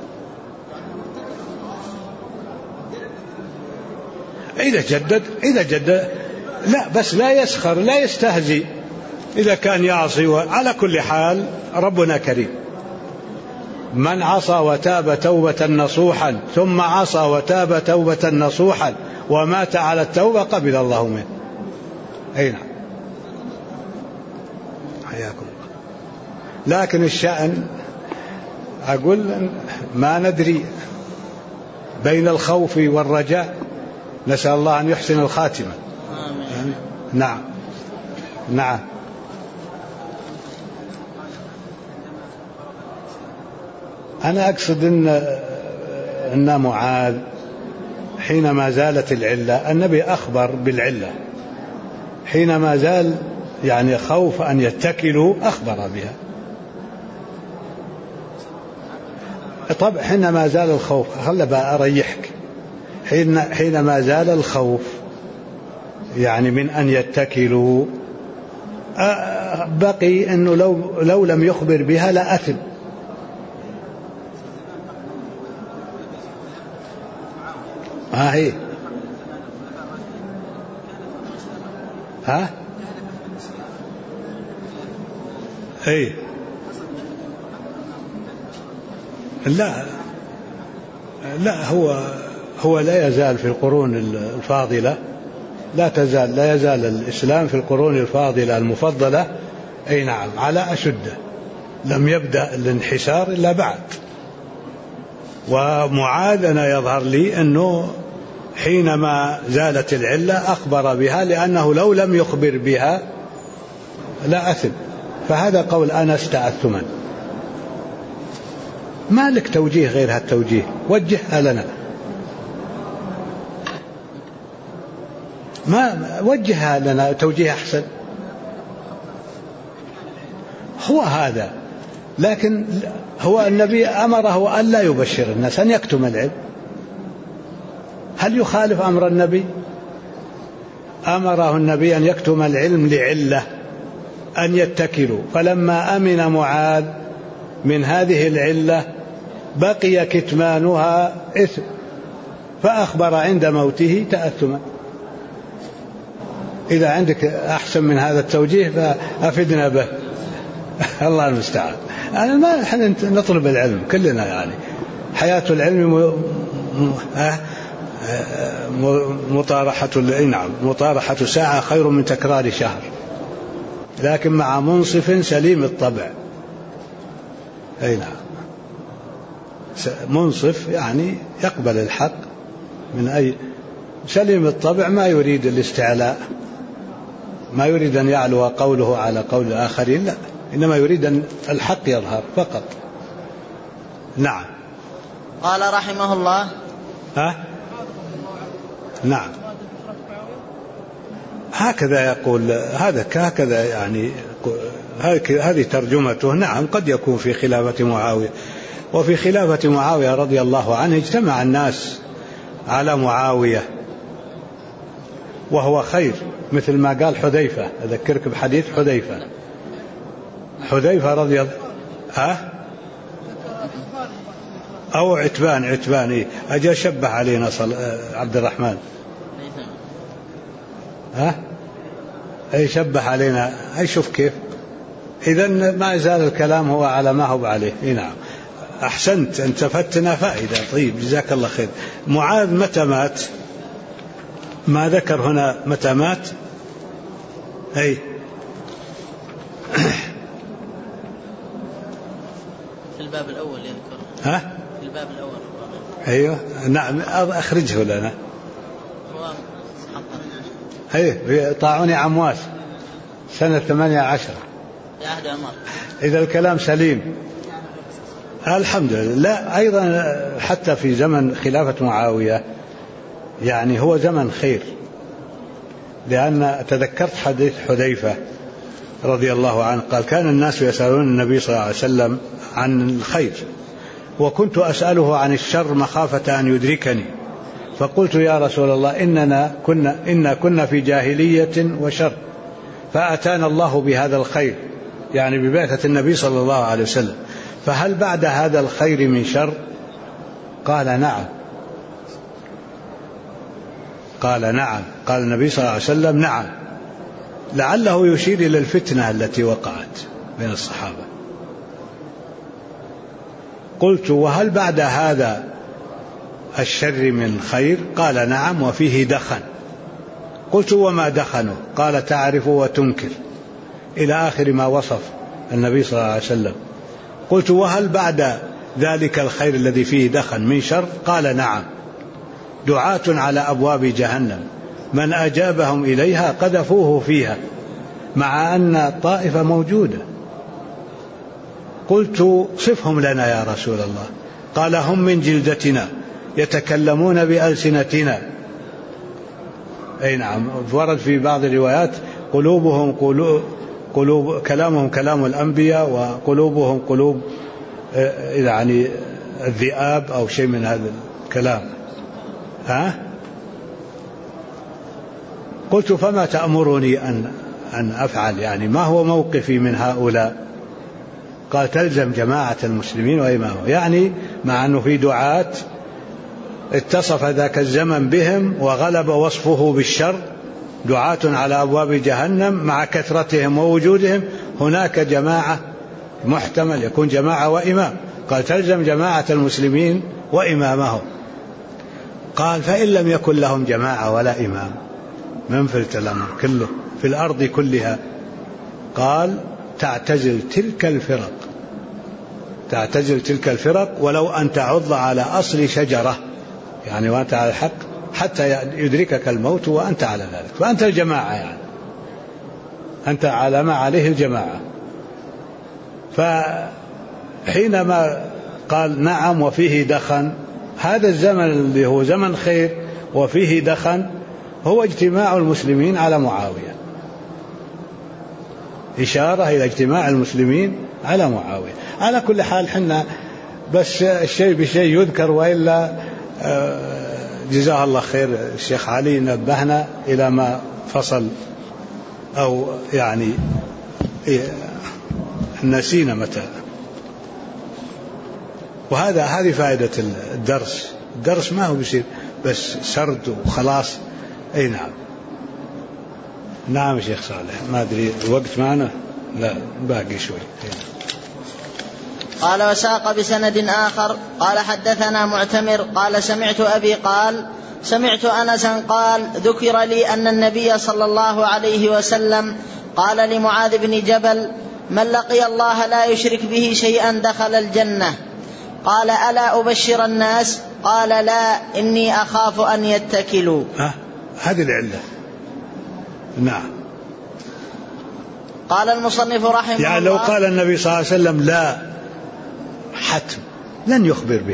إذا جدد لا، بس لا يسخر لا يستهزئ إذا كان يعصي. على كل حال ربنا كريم. من عصى وتاب توبة نصوحا ثم عصى وتاب توبة نصوحا ومات على التوبة قبل الله منه. أي نعم، حياكم. لكن الشأن أقول ما ندري بين الخوف والرجاء، نسأل الله أن يحسن الخاتمة. آمين. نعم نعم. أنا أقصد أن معاذ حينما زالت العلة، النبي أخبر بالعلة، حينما زال يعني خوف أن يتكلوا أخبر بها. طبعا حينما زال الخوف، خلنا بقى أريحك، حينما زال الخوف يعني من أن يتكلوا، بقي أنه لو لم يخبر بها لأثم. ها هي ها اي لا هو لا يزال في القرون الفاضلة، لا يزال الإسلام في القرون الفاضلة المفضلة. أي نعم، على أشده، لم يبدأ الانحسار إلا بعد. ومعاذ أنا يظهر لي أنه حينما زالت العلة أخبر بها، لأنه لو لم يخبر بها لا أثم. فهذا قول أنس تأثما. ما لك توجيه غير هالتوجيه، وجهها لنا. ما وجهها لنا توجيه أحسن، هو هذا. لكن هو النبي أمره أن لا يبشر الناس، أن يكتم العلم. هل يخالف أمر النبي؟ أمره النبي أن يكتم العلم لعلة، أن يتكلوا. فلما أمن معاذ من هذه العلة بقي كتمانها إثم، فأخبر عند موته تأثما. إذا عندك أحسن من هذا التوجيه فأفدنا به. الله المستعان. يعني ما نحن نطلب العلم كلنا، يعني حياة العلم مطارحة ساعة خير من تكرار شهر، لكن مع منصف سليم الطبع. أي نعم، منصف يعني يقبل الحق من أي، سليم الطبع ما يريد الاستعلاء، ما يريد أن يعلو قوله على قول الآخرين، لا، إنما يريد أن الحق يظهر فقط. نعم. قال رحمه الله. نعم، هكذا يقول، هكذا يعني هذه ترجمته. نعم، قد يكون في خلافة معاوية. وفي خلافة معاوية رضي الله عنه اجتمع الناس على معاوية وهو خير، مثل ما قال حذيفة. أذكرك بحديث حذيفة رضي الله أو عتبان أجا شبه علينا عبد الرحمن أي شبه علينا، أي شوف كيف. إذن ما زال الكلام هو على ما هو عليه. نعم، أحسنت، أنت فتنا فائدة. طيب، جزاك الله خير. معاذ متى مات؟ ما ذكر هنا متى مات. أي في الباب الأول يذكر. في الباب الأول. أيوه نعم، أخرجه لنا. في طاعون عمواس سنة 18 في عهد عمر. إذا الكلام سليم الحمد لله. لا، أيضا حتى في زمن خلافة معاوية يعني هو زمن خير، لأن تذكرت حديث حذيفة رضي الله عنه قال: كان الناس يسألون النبي صلى الله عليه وسلم عن الخير، وكنت أسأله عن الشر مخافة أن يدركني، فقلت يا رسول الله إنا كنا في جاهلية وشر، فأتانا الله بهذا الخير، يعني ببعثة النبي صلى الله عليه وسلم، فهل بعد هذا الخير من شر؟ قال نعم. قال نعم. قال النبي صلى الله عليه وسلم نعم، لعله يشير إلى الفتنة التي وقعت بين الصحابة. قلت وهل بعد هذا الشر من خير؟ قال نعم وفيه دخن. قلت وما دخنه؟ قال تعرف وتنكر، إلى آخر ما وصف النبي صلى الله عليه وسلم. قلت وهل بعد ذلك الخير الذي فيه دخن من شر؟ قال نعم، دعاة على أبواب جهنم من أجابهم إليها قذفوه فيها مع أن طائفة موجودة. قلت صفهم لنا يا رسول الله. قال هم من جلدتنا يتكلمون بألسنتنا. أي نعم، ورد في بعض الروايات كلامهم كلام الأنبياء وقلوبهم قلوب يعني الذئاب أو شيء من هذا الكلام. قلت فما تأمرني أن أفعل، يعني ما هو موقفي من هؤلاء؟ قال تلزم جماعة المسلمين وإمامهم، يعني مع أنه في دعاة اتصف ذاك الزمن بهم وغلب وصفه بالشر، دعاة على أبواب جهنم مع كثرتهم ووجودهم، هناك جماعة محتمل يكون جماعة وإمام. قال تلزم جماعة المسلمين وإمامهم. قال فإن لم يكن لهم جماعة ولا إمام من فلت الأمر كله في الأرض كلها؟ قال تعتزل تلك الفرق ولو أن تعض على أصل شجرة، يعني وأنت على الحق حتى يدركك الموت وأنت على ذلك، فأنت الجماعة، يعني أنت على ما عليه الجماعة. فحينما قال نعم وفيه دخن، هذا الزمن اللي هو زمن خير وفيه دخن هو اجتماع المسلمين على معاوية، إشارة إلى اجتماع المسلمين على معاوية. على كل حال حنا بس الشيء بشيء يذكر، وإلا جزاه الله خير الشيخ علي نبهنا إلى ما فصل، أو يعني نسينا متى. هذه فائدة الدرس ما هو بيصير بس سرد وخلاص. أي نعم. نعم شيخ صالح، ما أدري الوقت معنا، لا باقي شوي. قال وساق بسند آخر قال حدثنا معتمر قال سمعت أبي قال سمعت أنسا قال ذكر لي أن النبي صلى الله عليه وسلم قال لمعاذ بن جبل من لقي الله لا يشرك به شيئا دخل الجنة. قال ألا أبشر الناس؟ قال لا إني أخاف أن يتكلوا. هذه العلة. نعم. قال المصنف رحمه الله، يعني لو قال النبي صلى الله عليه وسلم لا حتم لن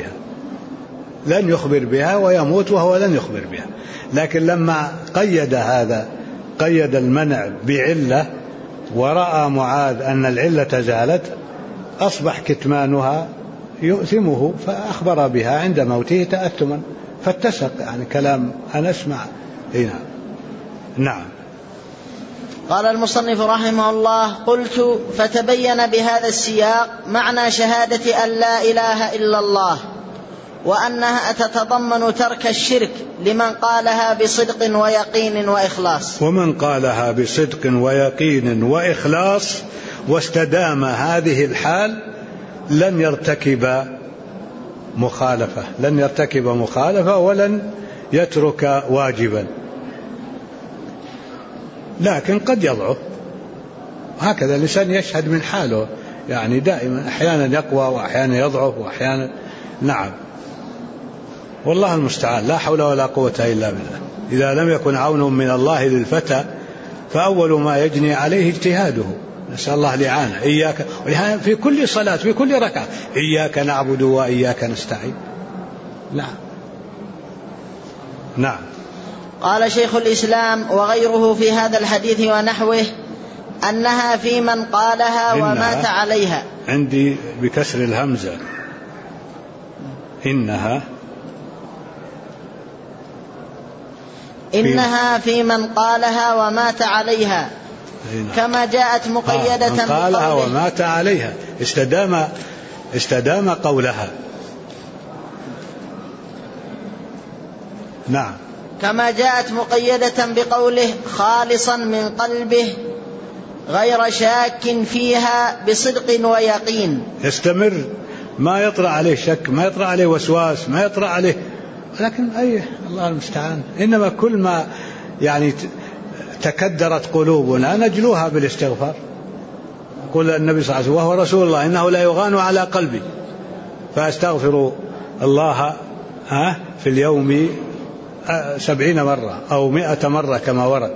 يخبر بها ويموت وهو لن يخبر بها، لكن لما قيد المنع بعلة ورأى معاذ أن العلة زالت أصبح كتمانها يؤثمه، فأخبر بها عند موته تأثما، فاتسق يعني كلام أنا أسمع. نعم. قال المصنف رحمه الله قلت فتبين بهذا السياق معنى شهادة أن لا إله إلا الله، وأنها تتضمن ترك الشرك لمن قالها بصدق ويقين وإخلاص. ومن قالها بصدق ويقين وإخلاص واستدام هذه الحال لن يرتكب مخالفة ولن يترك واجبا، لكن قد يضعف. هكذا الإنسان يشهد من حاله، يعني دائما أحيانا يقوى وأحيانا يضعف وأحيانا. نعم. والله المستعان، لا حول ولا قوة إلا بالله. إذا لم يكن عون من الله للفتى فأول ما يجني عليه اجتهاده. نسأل الله الإعانة. إياك في كل صلاة في كل ركعة إياك نعبد وإياك نستعين. نعم. قال شيخ الإسلام وغيره في هذا الحديث ونحوه أنها في من قالها ومات عليها. عندي بكسر الهمزة إنها إنها في من قالها ومات عليها، كما جاءت مقيدة من قالها ومات عليها، استدام قولها. نعم. كما جاءت مقيدة بقوله خالصا من قلبه غير شاك فيها بصدق ويقين. يستمر، ما يطرأ عليه شك، ما يطرأ عليه وسواس، ما يطرأ عليه، لكن الله المستعان. إنما كل ما يعني تكدرت قلوبنا نجلوها بالاستغفار. قل النبي صلى الله عليه وسلم وهو رسول الله إنه لا يغان على قلبي فأستغفر الله في اليوم 70 مرة أو 100 مرة كما ورد.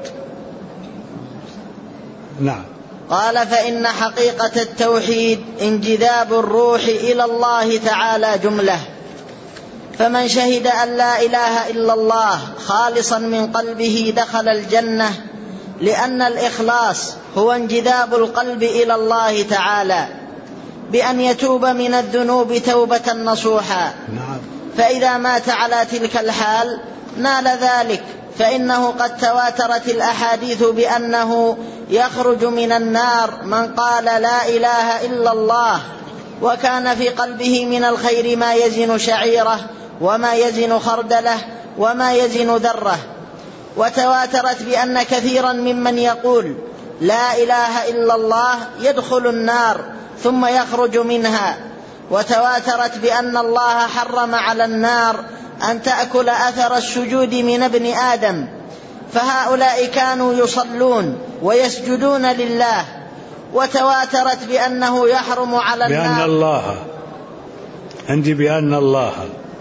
نعم. قال فإن حقيقة التوحيد انجذاب الروح إلى الله تعالى جملة، فمن شهد أن لا إله إلا الله خالصا من قلبه دخل الجنة، لأن الإخلاص هو انجذاب القلب إلى الله تعالى بأن يتوب من الذنوب توبة نصوحا. فإذا مات على تلك الحال نال ذلك، فإنه قد تواترت الأحاديث بأنه يخرج من النار من قال لا إله إلا الله وكان في قلبه من الخير ما يزن شعيرة وما يزن خردله وما يزن ذرة. وتواترت بأن كثيرا ممن يقول لا إله إلا الله يدخل النار ثم يخرج منها. وتواترت بأن الله حرم على النار أن تأكل أثر السجود من ابن آدم، فهؤلاء كانوا يصلون ويسجدون لله. وتواترت بأنه يحرم على النار بأن الله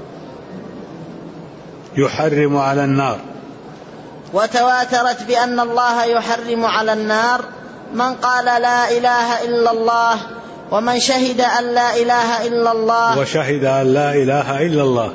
يحرم على النار. وتواترت بأن الله يحرم على النار من قال لا إله إلا الله ومن شهد أن لا إله إلا الله وشهد أن لا إله إلا الله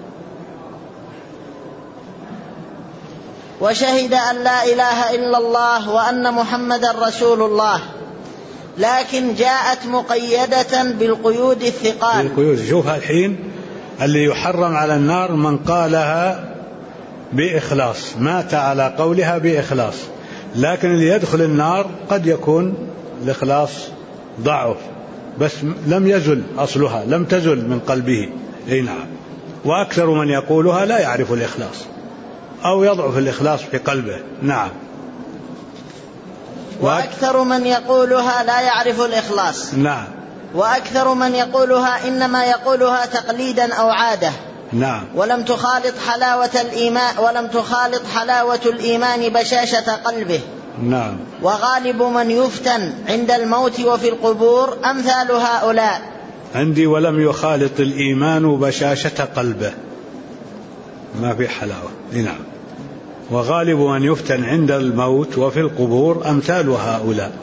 وشهد أن لا إله إلا الله وأن محمد رسول الله، لكن جاءت مقيدة بالقيود الثقال. شوف الحين اللي يحرم على النار من قالها بإخلاص، مات على قولها بإخلاص، لكن اللي يدخل النار قد يكون الإخلاص ضعف بس لم يزل أصلها، لم تزل من قلبه. نعم. وأكثر من يقولها لا يعرف الإخلاص أو يضعف الإخلاص في قلبه. نعم. وأكثر من يقولها لا يعرف الإخلاص. نعم. وأكثر من يقولها إنما يقولها تقليدا أو عادة. نعم. ولم تخالط حلاوة الإيمان بشاشة قلبه. نعم. وغالب من يفتن عند الموت وفي القبور أمثال هؤلاء. عندي ولم يخالط الإيمان بشاشة قلبه، ما في حلاوة. نعم. وغالب من يفتن عند الموت وفي القبور أمثال هؤلاء.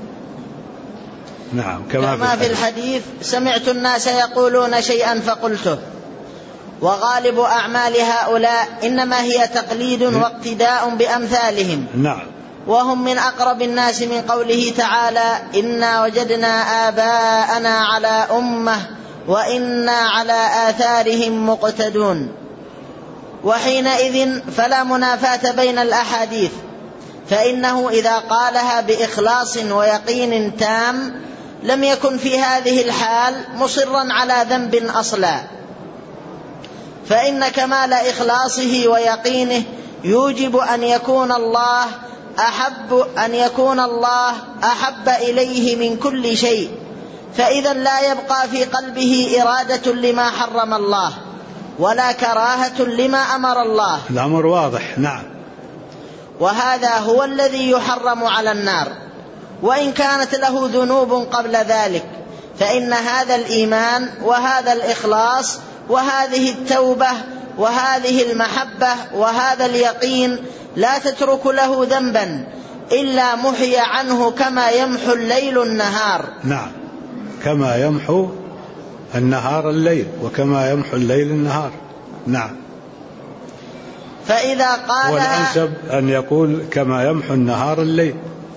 نعم. كما في الحديث سمعت الناس يقولون شيئا فقلته. وغالب أعمال هؤلاء إنما هي تقليد واقتداء بأمثالهم. نعم. وهم من أقرب الناس من قوله تعالى إنا وجدنا آباءنا على أمة وإنا على آثارهم مقتدون. وحينئذ فلا منافاة بين الأحاديث، فإنه إذا قالها بإخلاص ويقين تام لم يكن في هذه الحال مصرا على ذنب أصلا، فإن كمال إخلاصه ويقينه يوجب أن يكون الله أحب إليه من كل شيء، فإذا لا يبقى في قلبه إرادة لما حرم الله ولا كراهة لما أمر الله. الأمر واضح. نعم. وهذا هو الذي يحرم على النار، وإن كانت له ذنوب قبل ذلك، فإن هذا الإيمان وهذا الإخلاص وهذه التوبة وهذه المحبة وهذا اليقين لا تترك له ذنبا إلا محي عنه كما يمحو الليل النهار. نعم. كما يمحو النهار الليل وكما يمحو الليل النهار. نعم. فإذا قالها، والأنسب أن يقول كما يمحو النهار الليل.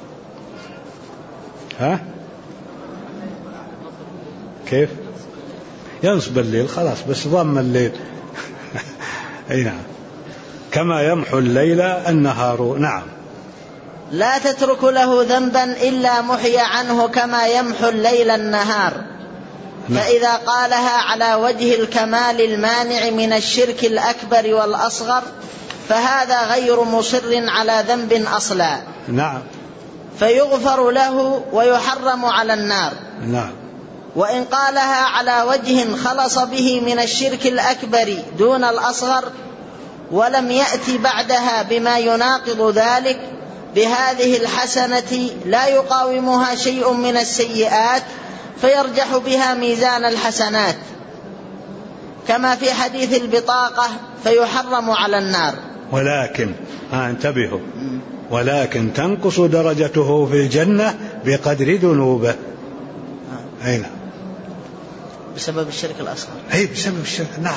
كيف ينصب الليل؟ خلاص بس ضم الليل. أي نعم. كما يمحو الليل النهار. نعم. لا تترك له ذنبا إلا محي عنه كما يمحو الليل النهار. فإذا قالها على وجه الكمال المانع من الشرك الأكبر والأصغر فهذا غير مصر على ذنب أصلا. نعم. فيغفر له ويحرم على النار. نعم. وإن قالها على وجه خلص به من الشرك الأكبر دون الأصغر ولم يأتي بعدها بما يناقض ذلك بهذه الحسنة لا يقاومها شيء من السيئات فيرجح بها ميزان الحسنات كما في حديث البطاقة فيحرم على النار. ولكن انتبهوا، ولكن تنقص درجته في الجنة بقدر ذنوبه. أين؟ بسبب الشرك الأصغر. أي بسبب الشرك. نعم.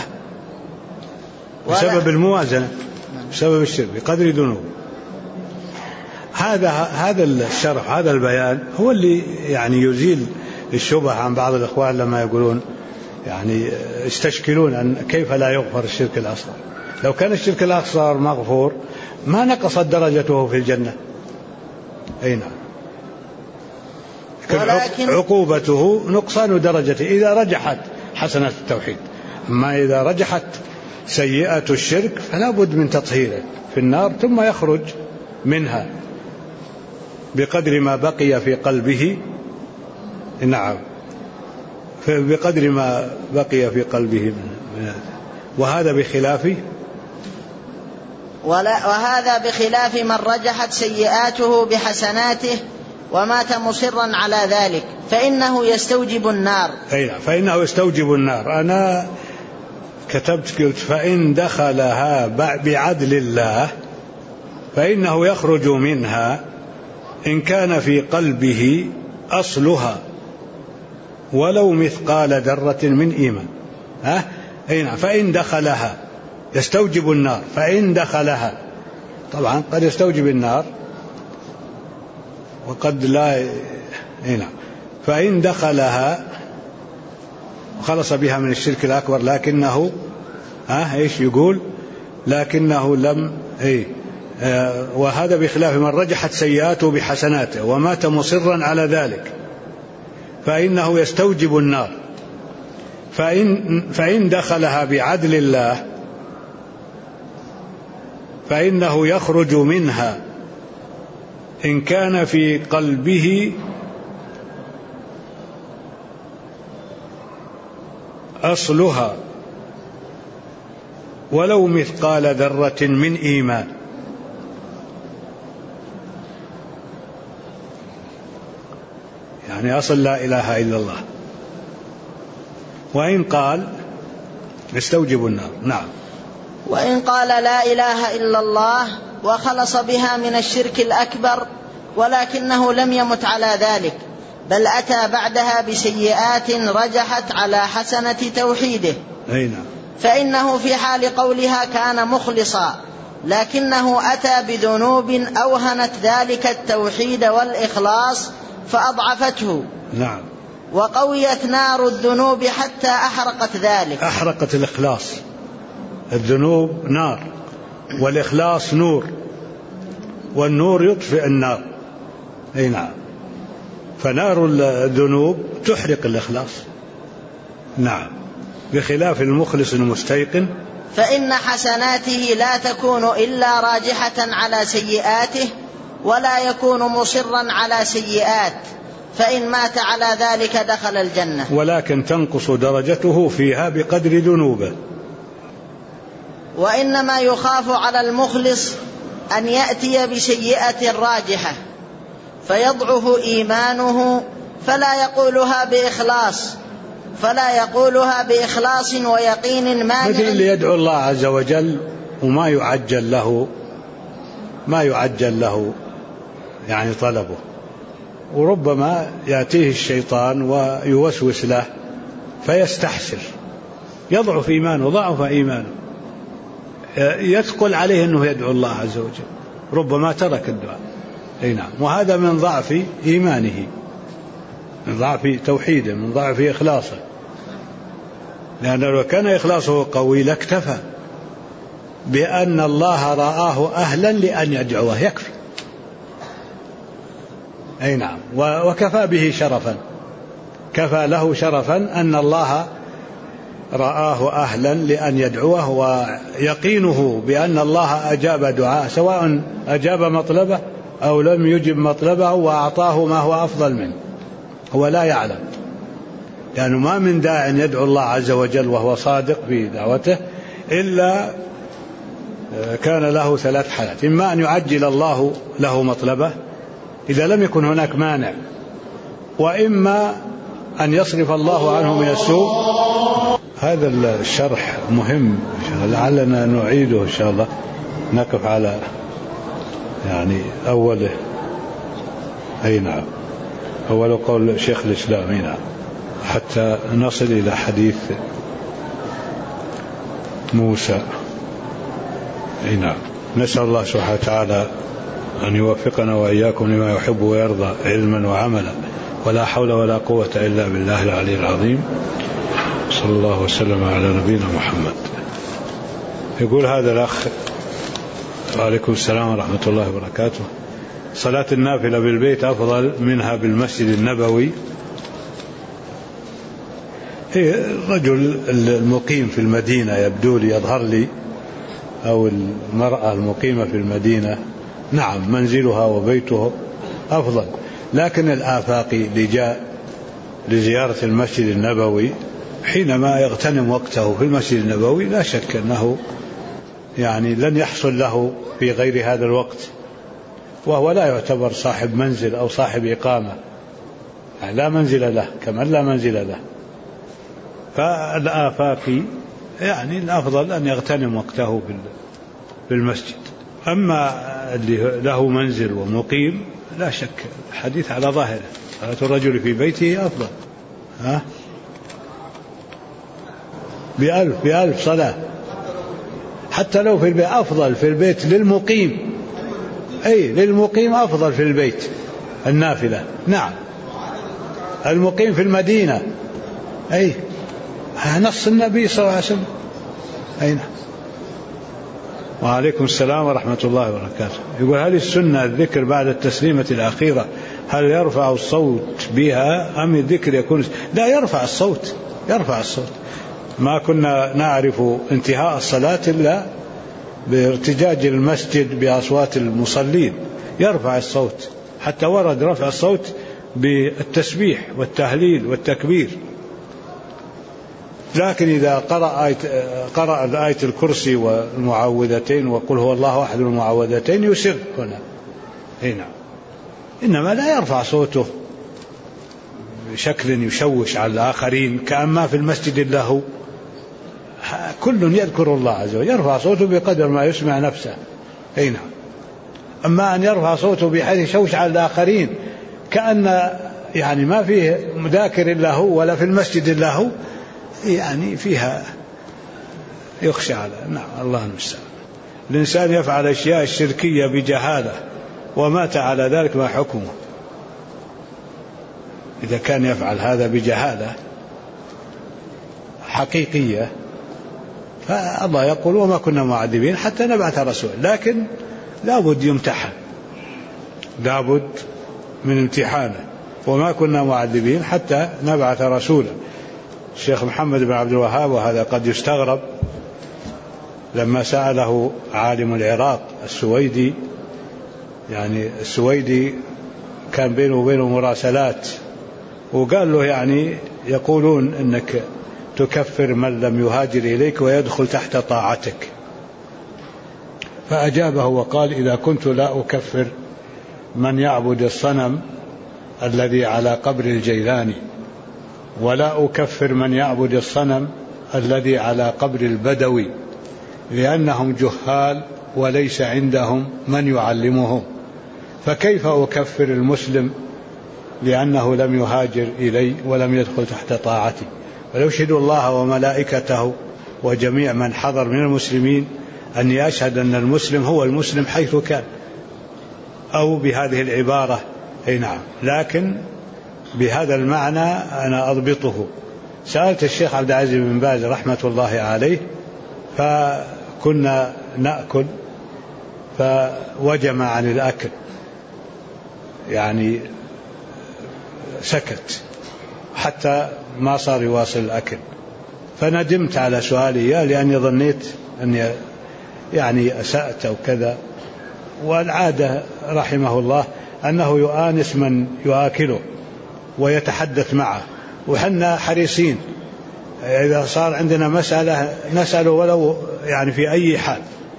بسبب الموازنة. بسبب الشرك بقدر ذنوبه. هذا الشرح، هذا البيان هو اللي يعني يزيل الشبهة عن بعض الإخوان لما يقولون يعني يستشكلون أن كيف لا يغفر الشرك الأصغر. لو كان الشرك الأصغر مغفور ما نقصت درجته في الجنة. أي نعم. ولكن عقوبته نقصان درجته إذا رجحت حسنة التوحيد. أما إذا رجحت سيئة الشرك فلا بد من تطهيره في النار ثم يخرج منها بقدر ما بقي في قلبه. نعم. بقدر ما بقي في قلبه وهذا بخلاف من رجحت سيئاته بحسناته ومات مصرا على ذلك فإنه يستوجب النار. فإنه يستوجب النار. أنا كتبت قلت فإن دخلها بعدل الله فإنه يخرج منها إن كان في قلبه أصلها ولو مثقال ذرة من إيمان. فإن دخلها يستوجب النار. فإن دخلها طبعا قد يستوجب النار وقد لا. فإن دخلها وخلص بها من الشرك الأكبر لكنه إيش يقول لكنه لم وهذا بخلاف من رجحت سيئاته بحسناته ومات مصرا على ذلك فإنه يستوجب النار. فإن دخلها بعدل الله فإنه يخرج منها إن كان في قلبه أصلها ولو مثقال ذرة من إيمان. يعني أصل لا إله إلا الله. وإن قال يستوجب النار. نعم. وإن قال لا إله إلا الله وخلص بها من الشرك الأكبر ولكنه لم يمت على ذلك بل أتى بعدها بسيئات رجحت على حسنة توحيده فإنه في حال قولها كان مخلصا لكنه أتى بذنوب أوهنت ذلك التوحيد والإخلاص فأضعفته. نعم. وقويت نار الذنوب حتى أحرقت ذلك. أحرقت الإخلاص. الذنوب نار والإخلاص نور والنور يطفئ النار. نعم. فنار الذنوب تحرق الإخلاص. نعم. بخلاف المخلص المستيقن فإن حسناته لا تكون إلا راجحة على سيئاته ولا يكون مصرا على سيئات فإن مات على ذلك دخل الجنة. ولكن تنقص درجته فيها بقدر ذنوبه. وإنما يخاف على المخلص أن يأتي بسيئة راجحة فيضعف إيمانه فلا يقولها بإخلاص ويقين مانع. مثل اللي يدعو الله عز وجل وما يعجل له يعني طلبه وربما يأتيه الشيطان ويوسوس له فيستحسر يضعف إيمانه ضعف إيمانه يثقل عليه أنه يدعو الله عز وجل ربما ترك الدعاء. نعم. وهذا من ضعف إيمانه من ضعف توحيده من ضعف إخلاصه لأنه لو كان إخلاصه قوي لاكتفى بأن الله رآه أهلا لأن يدعوه يكفي. أي نعم. وكفى به شرفا، كفى له شرفا أن الله رآه أهلا لأن يدعوه، ويقينه بأن الله أجاب دعاء سواء أجاب مطلبه أو لم يجب مطلبه، وأعطاه ما هو أفضل منه، هو لا يعلم. يعني ما من داع يدعو الله عز وجل وهو صادق في دعوته إلا كان له 3 حالات: إما أن يعجل الله له مطلبه إذا لم يكن هناك مانع، وإما أن يصرف الله عنه من السوء. هذا الشرح مهم، لعلنا نعيده إن شاء الله، نقف على يعني أوله. أي نعم، أول قول شيخ الإسلام. أي نعم، حتى نصل إلى حديث موسى. أي نعم. نسأل الله سبحانه وتعالى أن يوفقنا وإياكم لما يحب ويرضى علما وعملا، ولا حول ولا قوة إلا بالله العلي العظيم. صلى الله وسلم على نبينا محمد. يقول هذا الأخ: وعليكم السلام ورحمة الله وبركاته، صلاة النافلة بالبيت أفضل منها بالمسجد النبوي. الرجل المقيم في المدينة يبدو لي، يظهر لي، أو المرأة المقيمة في المدينة، نعم منزلها وبيته أفضل، لكن الآفاقي اللي جاء لزيارة المسجد النبوي حينما يغتنم وقته في المسجد النبوي لا شك أنه يعني لن يحصل له في غير هذا الوقت، وهو لا يعتبر صاحب منزل أو صاحب إقامة، يعني لا منزل له كمن لا منزل له. فالآفاقي يعني الأفضل أن يغتنم وقته بالمسجد. أما اللي له منزل ومقيم لا شك الحديث على ظاهره، صلاة الرجل في بيته أفضل. ب1000 صلاة، حتى لو في البيت أفضل في البيت للمقيم. أي للمقيم أفضل في البيت النافلة. نعم، المقيم في المدينة. أي نص النبي صلى الله عليه وسلم. أي نعم. وعليكم السلام ورحمة الله وبركاته. يقول: هل السنة الذكر بعد التسليمة الأخيرة هل يرفع الصوت بها أم الذكر يكون؟ لا، يرفع الصوت، يرفع الصوت. ما كنا نعرف انتهاء الصلاة إلا بارتجاج المسجد بأصوات المصلين، يرفع الصوت، حتى ورد رفع الصوت بالتسبيح والتهليل والتكبير. لكن إذا قرأ آية الكرسي والمعوذتين وقل هو الله أحد المعوذتين يسر هنا. هنا إنما لا يرفع صوته بشكل يشوش على الآخرين كأما في المسجد اللهو. كل يذكر الله عز وجل، يرفع صوته بقدر ما يسمع نفسه. هنا أما أن يرفع صوته بحيث يشوش على الآخرين كأن يعني ما فيه مذاكر إلا هو ولا في المسجد إلا هو، يعني فيها يخشى على. نعم، الله المستعان. الإنسان يفعل أشياء الشركية بجهالة ومات على ذلك، ما حكمه؟ إذا كان يفعل هذا بجهالة حقيقية فالله يقول: وما كنا معذبين حتى نبعث رسولا. لكن لابد يمتحن، لابد من امتحانه، وما كنا معذبين حتى نبعث رسولا. الشيخ محمد بن عبد الوهاب، وهذا قد يستغرب، لما سأله عالم العراق السويدي، يعني السويدي كان بينه وبينه مراسلات، وقال له يعني يقولون أنك تكفر من لم يهاجر إليك ويدخل تحت طاعتك. فأجابه وقال: إذا كنت لا أكفر من يعبد الصنم الذي على قبر الجيلاني، ولا أكفر من يعبد الصنم الذي على قبر البدوي، لأنهم جهال وليس عندهم من يعلمهم، فكيف أكفر المسلم لأنه لم يهاجر إلي ولم يدخل تحت طاعتي؟ ولو شهدوا الله وملائكته وجميع من حضر من المسلمين أني أشهد أن المسلم هو المسلم حيث كان، أو بهذه العبارة. أي نعم، لكن بهذا المعنى أنا أضبطه. سألت الشيخ عبد العزيز بن باز رحمة الله عليه، كنا نأكل فوجم عن الأكل، يعني سكت حتى ما صار يواصل الأكل، فندمت على سؤالي لأني ظنيت أني يعني أسأت أو كذا. والعادة رحمه الله أنه يؤانس من يؤكله ويتحدث معه، وحنا حريصين إذا صار عندنا مسألة نسأله ولو يعني في أي حال.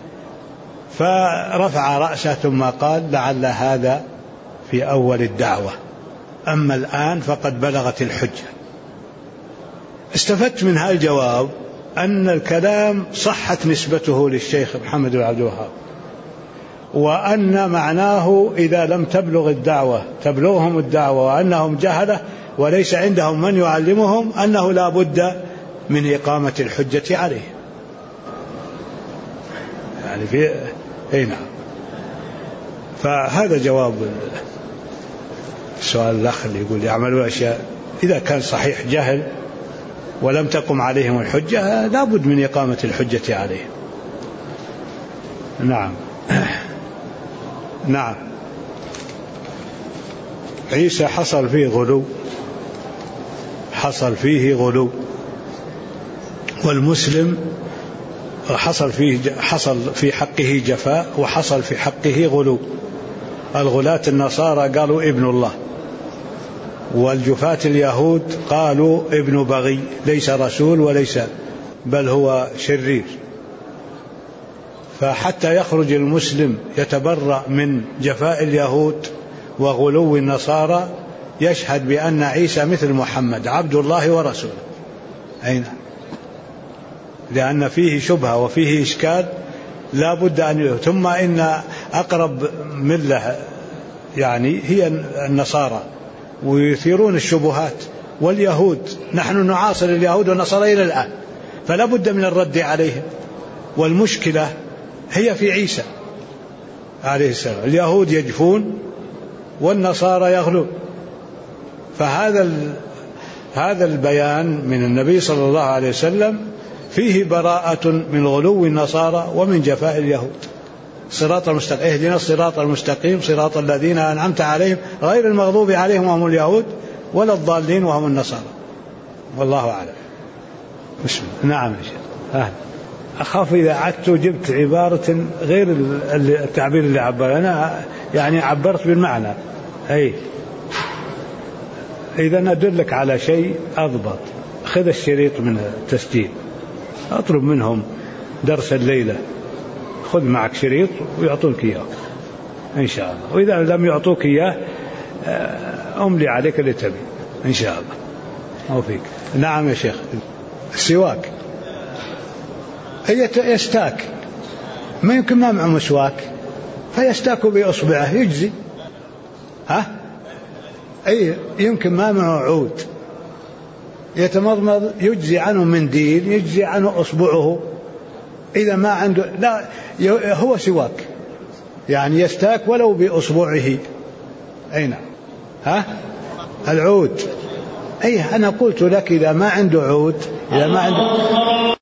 فرفع رأسه ثم قال: لعل هذا في أول الدعوة، أما الآن فقد بلغت الحجة. استفدت من هذا الجواب أن الكلام صحت نسبته للشيخ محمد بن عبد الوهاب، وأن معناه إذا لم تبلغ الدعوة تبلغهم الدعوة وأنهم جهلة وليس عندهم من يعلمهم أنه لا بد من إقامة الحجة عليه. يعني في نعم. فهذا جواب السؤال الأخ اللي يقول يعملوا أشياء إذا كان صحيح جهل ولم تقم عليهم الحجة لا بد من إقامة الحجة عليهم. نعم. نعم. عيسى حصل فيه غلو، والمسلم حصل في حقه جفاء وحصل في حقه غلو. الغلاة النصارى قالوا ابن الله، والجفاة اليهود قالوا ابن بغي، ليس رسول وليس بل هو شرير. فحتى يخرج المسلم يتبرأ من جفاء اليهود وغلو النصارى يشهد بأن عيسى مثل محمد عبد الله ورسوله. أين؟ لأن فيه شبهة وفيه إشكال لا بد أن ثم إن أقرب ملة يعني هي النصارى، ويثيرون الشبهات، واليهود نحن نعاصر اليهود والنصارى إلى الآن، فلا بد من الرد عليهم. والمشكلة هي في عيسى عليه السلام، اليهود يجفون والنصارى يغلون. هذا البيان من النبي صلى الله عليه وسلم فيه براءة من غلو النصارى ومن جفاء اليهود. صراط المستقيم، اهدنا الصراط المستقيم صراط الذين أنعمت عليهم غير المغضوب عليهم وهم اليهود ولا الضالين وهم النصارى. والله أعلم. بسم الله. نعم يا شيخ. أخاف إذا عدت جبت عبارة غير التعبير اللي عبر أنا، يعني عبرت بالمعنى. إذا ندلك على شيء أضبط، خذ الشريط من التسجيل، أطلب منهم درس الليلة، خذ معك شريط ويعطوك إياه إن شاء الله. وإذا لم يعطوك إياه أملي عليك اللي تبي إن شاء الله. أو فيك. نعم يا شيخ. السواك يستاك، ما يمكن ما معه مسواك فيستاك بإصبعه يجزي. يمكن ما معه عود يتمضمض يجزي عنه منديل، يجزي عنه أصبعه. إذا ما عنده لا هو سواك، يعني يستاك ولو بأصبعه. أين العود؟ أنا قلت لك إذا ما عنده عود، إذا ما عنده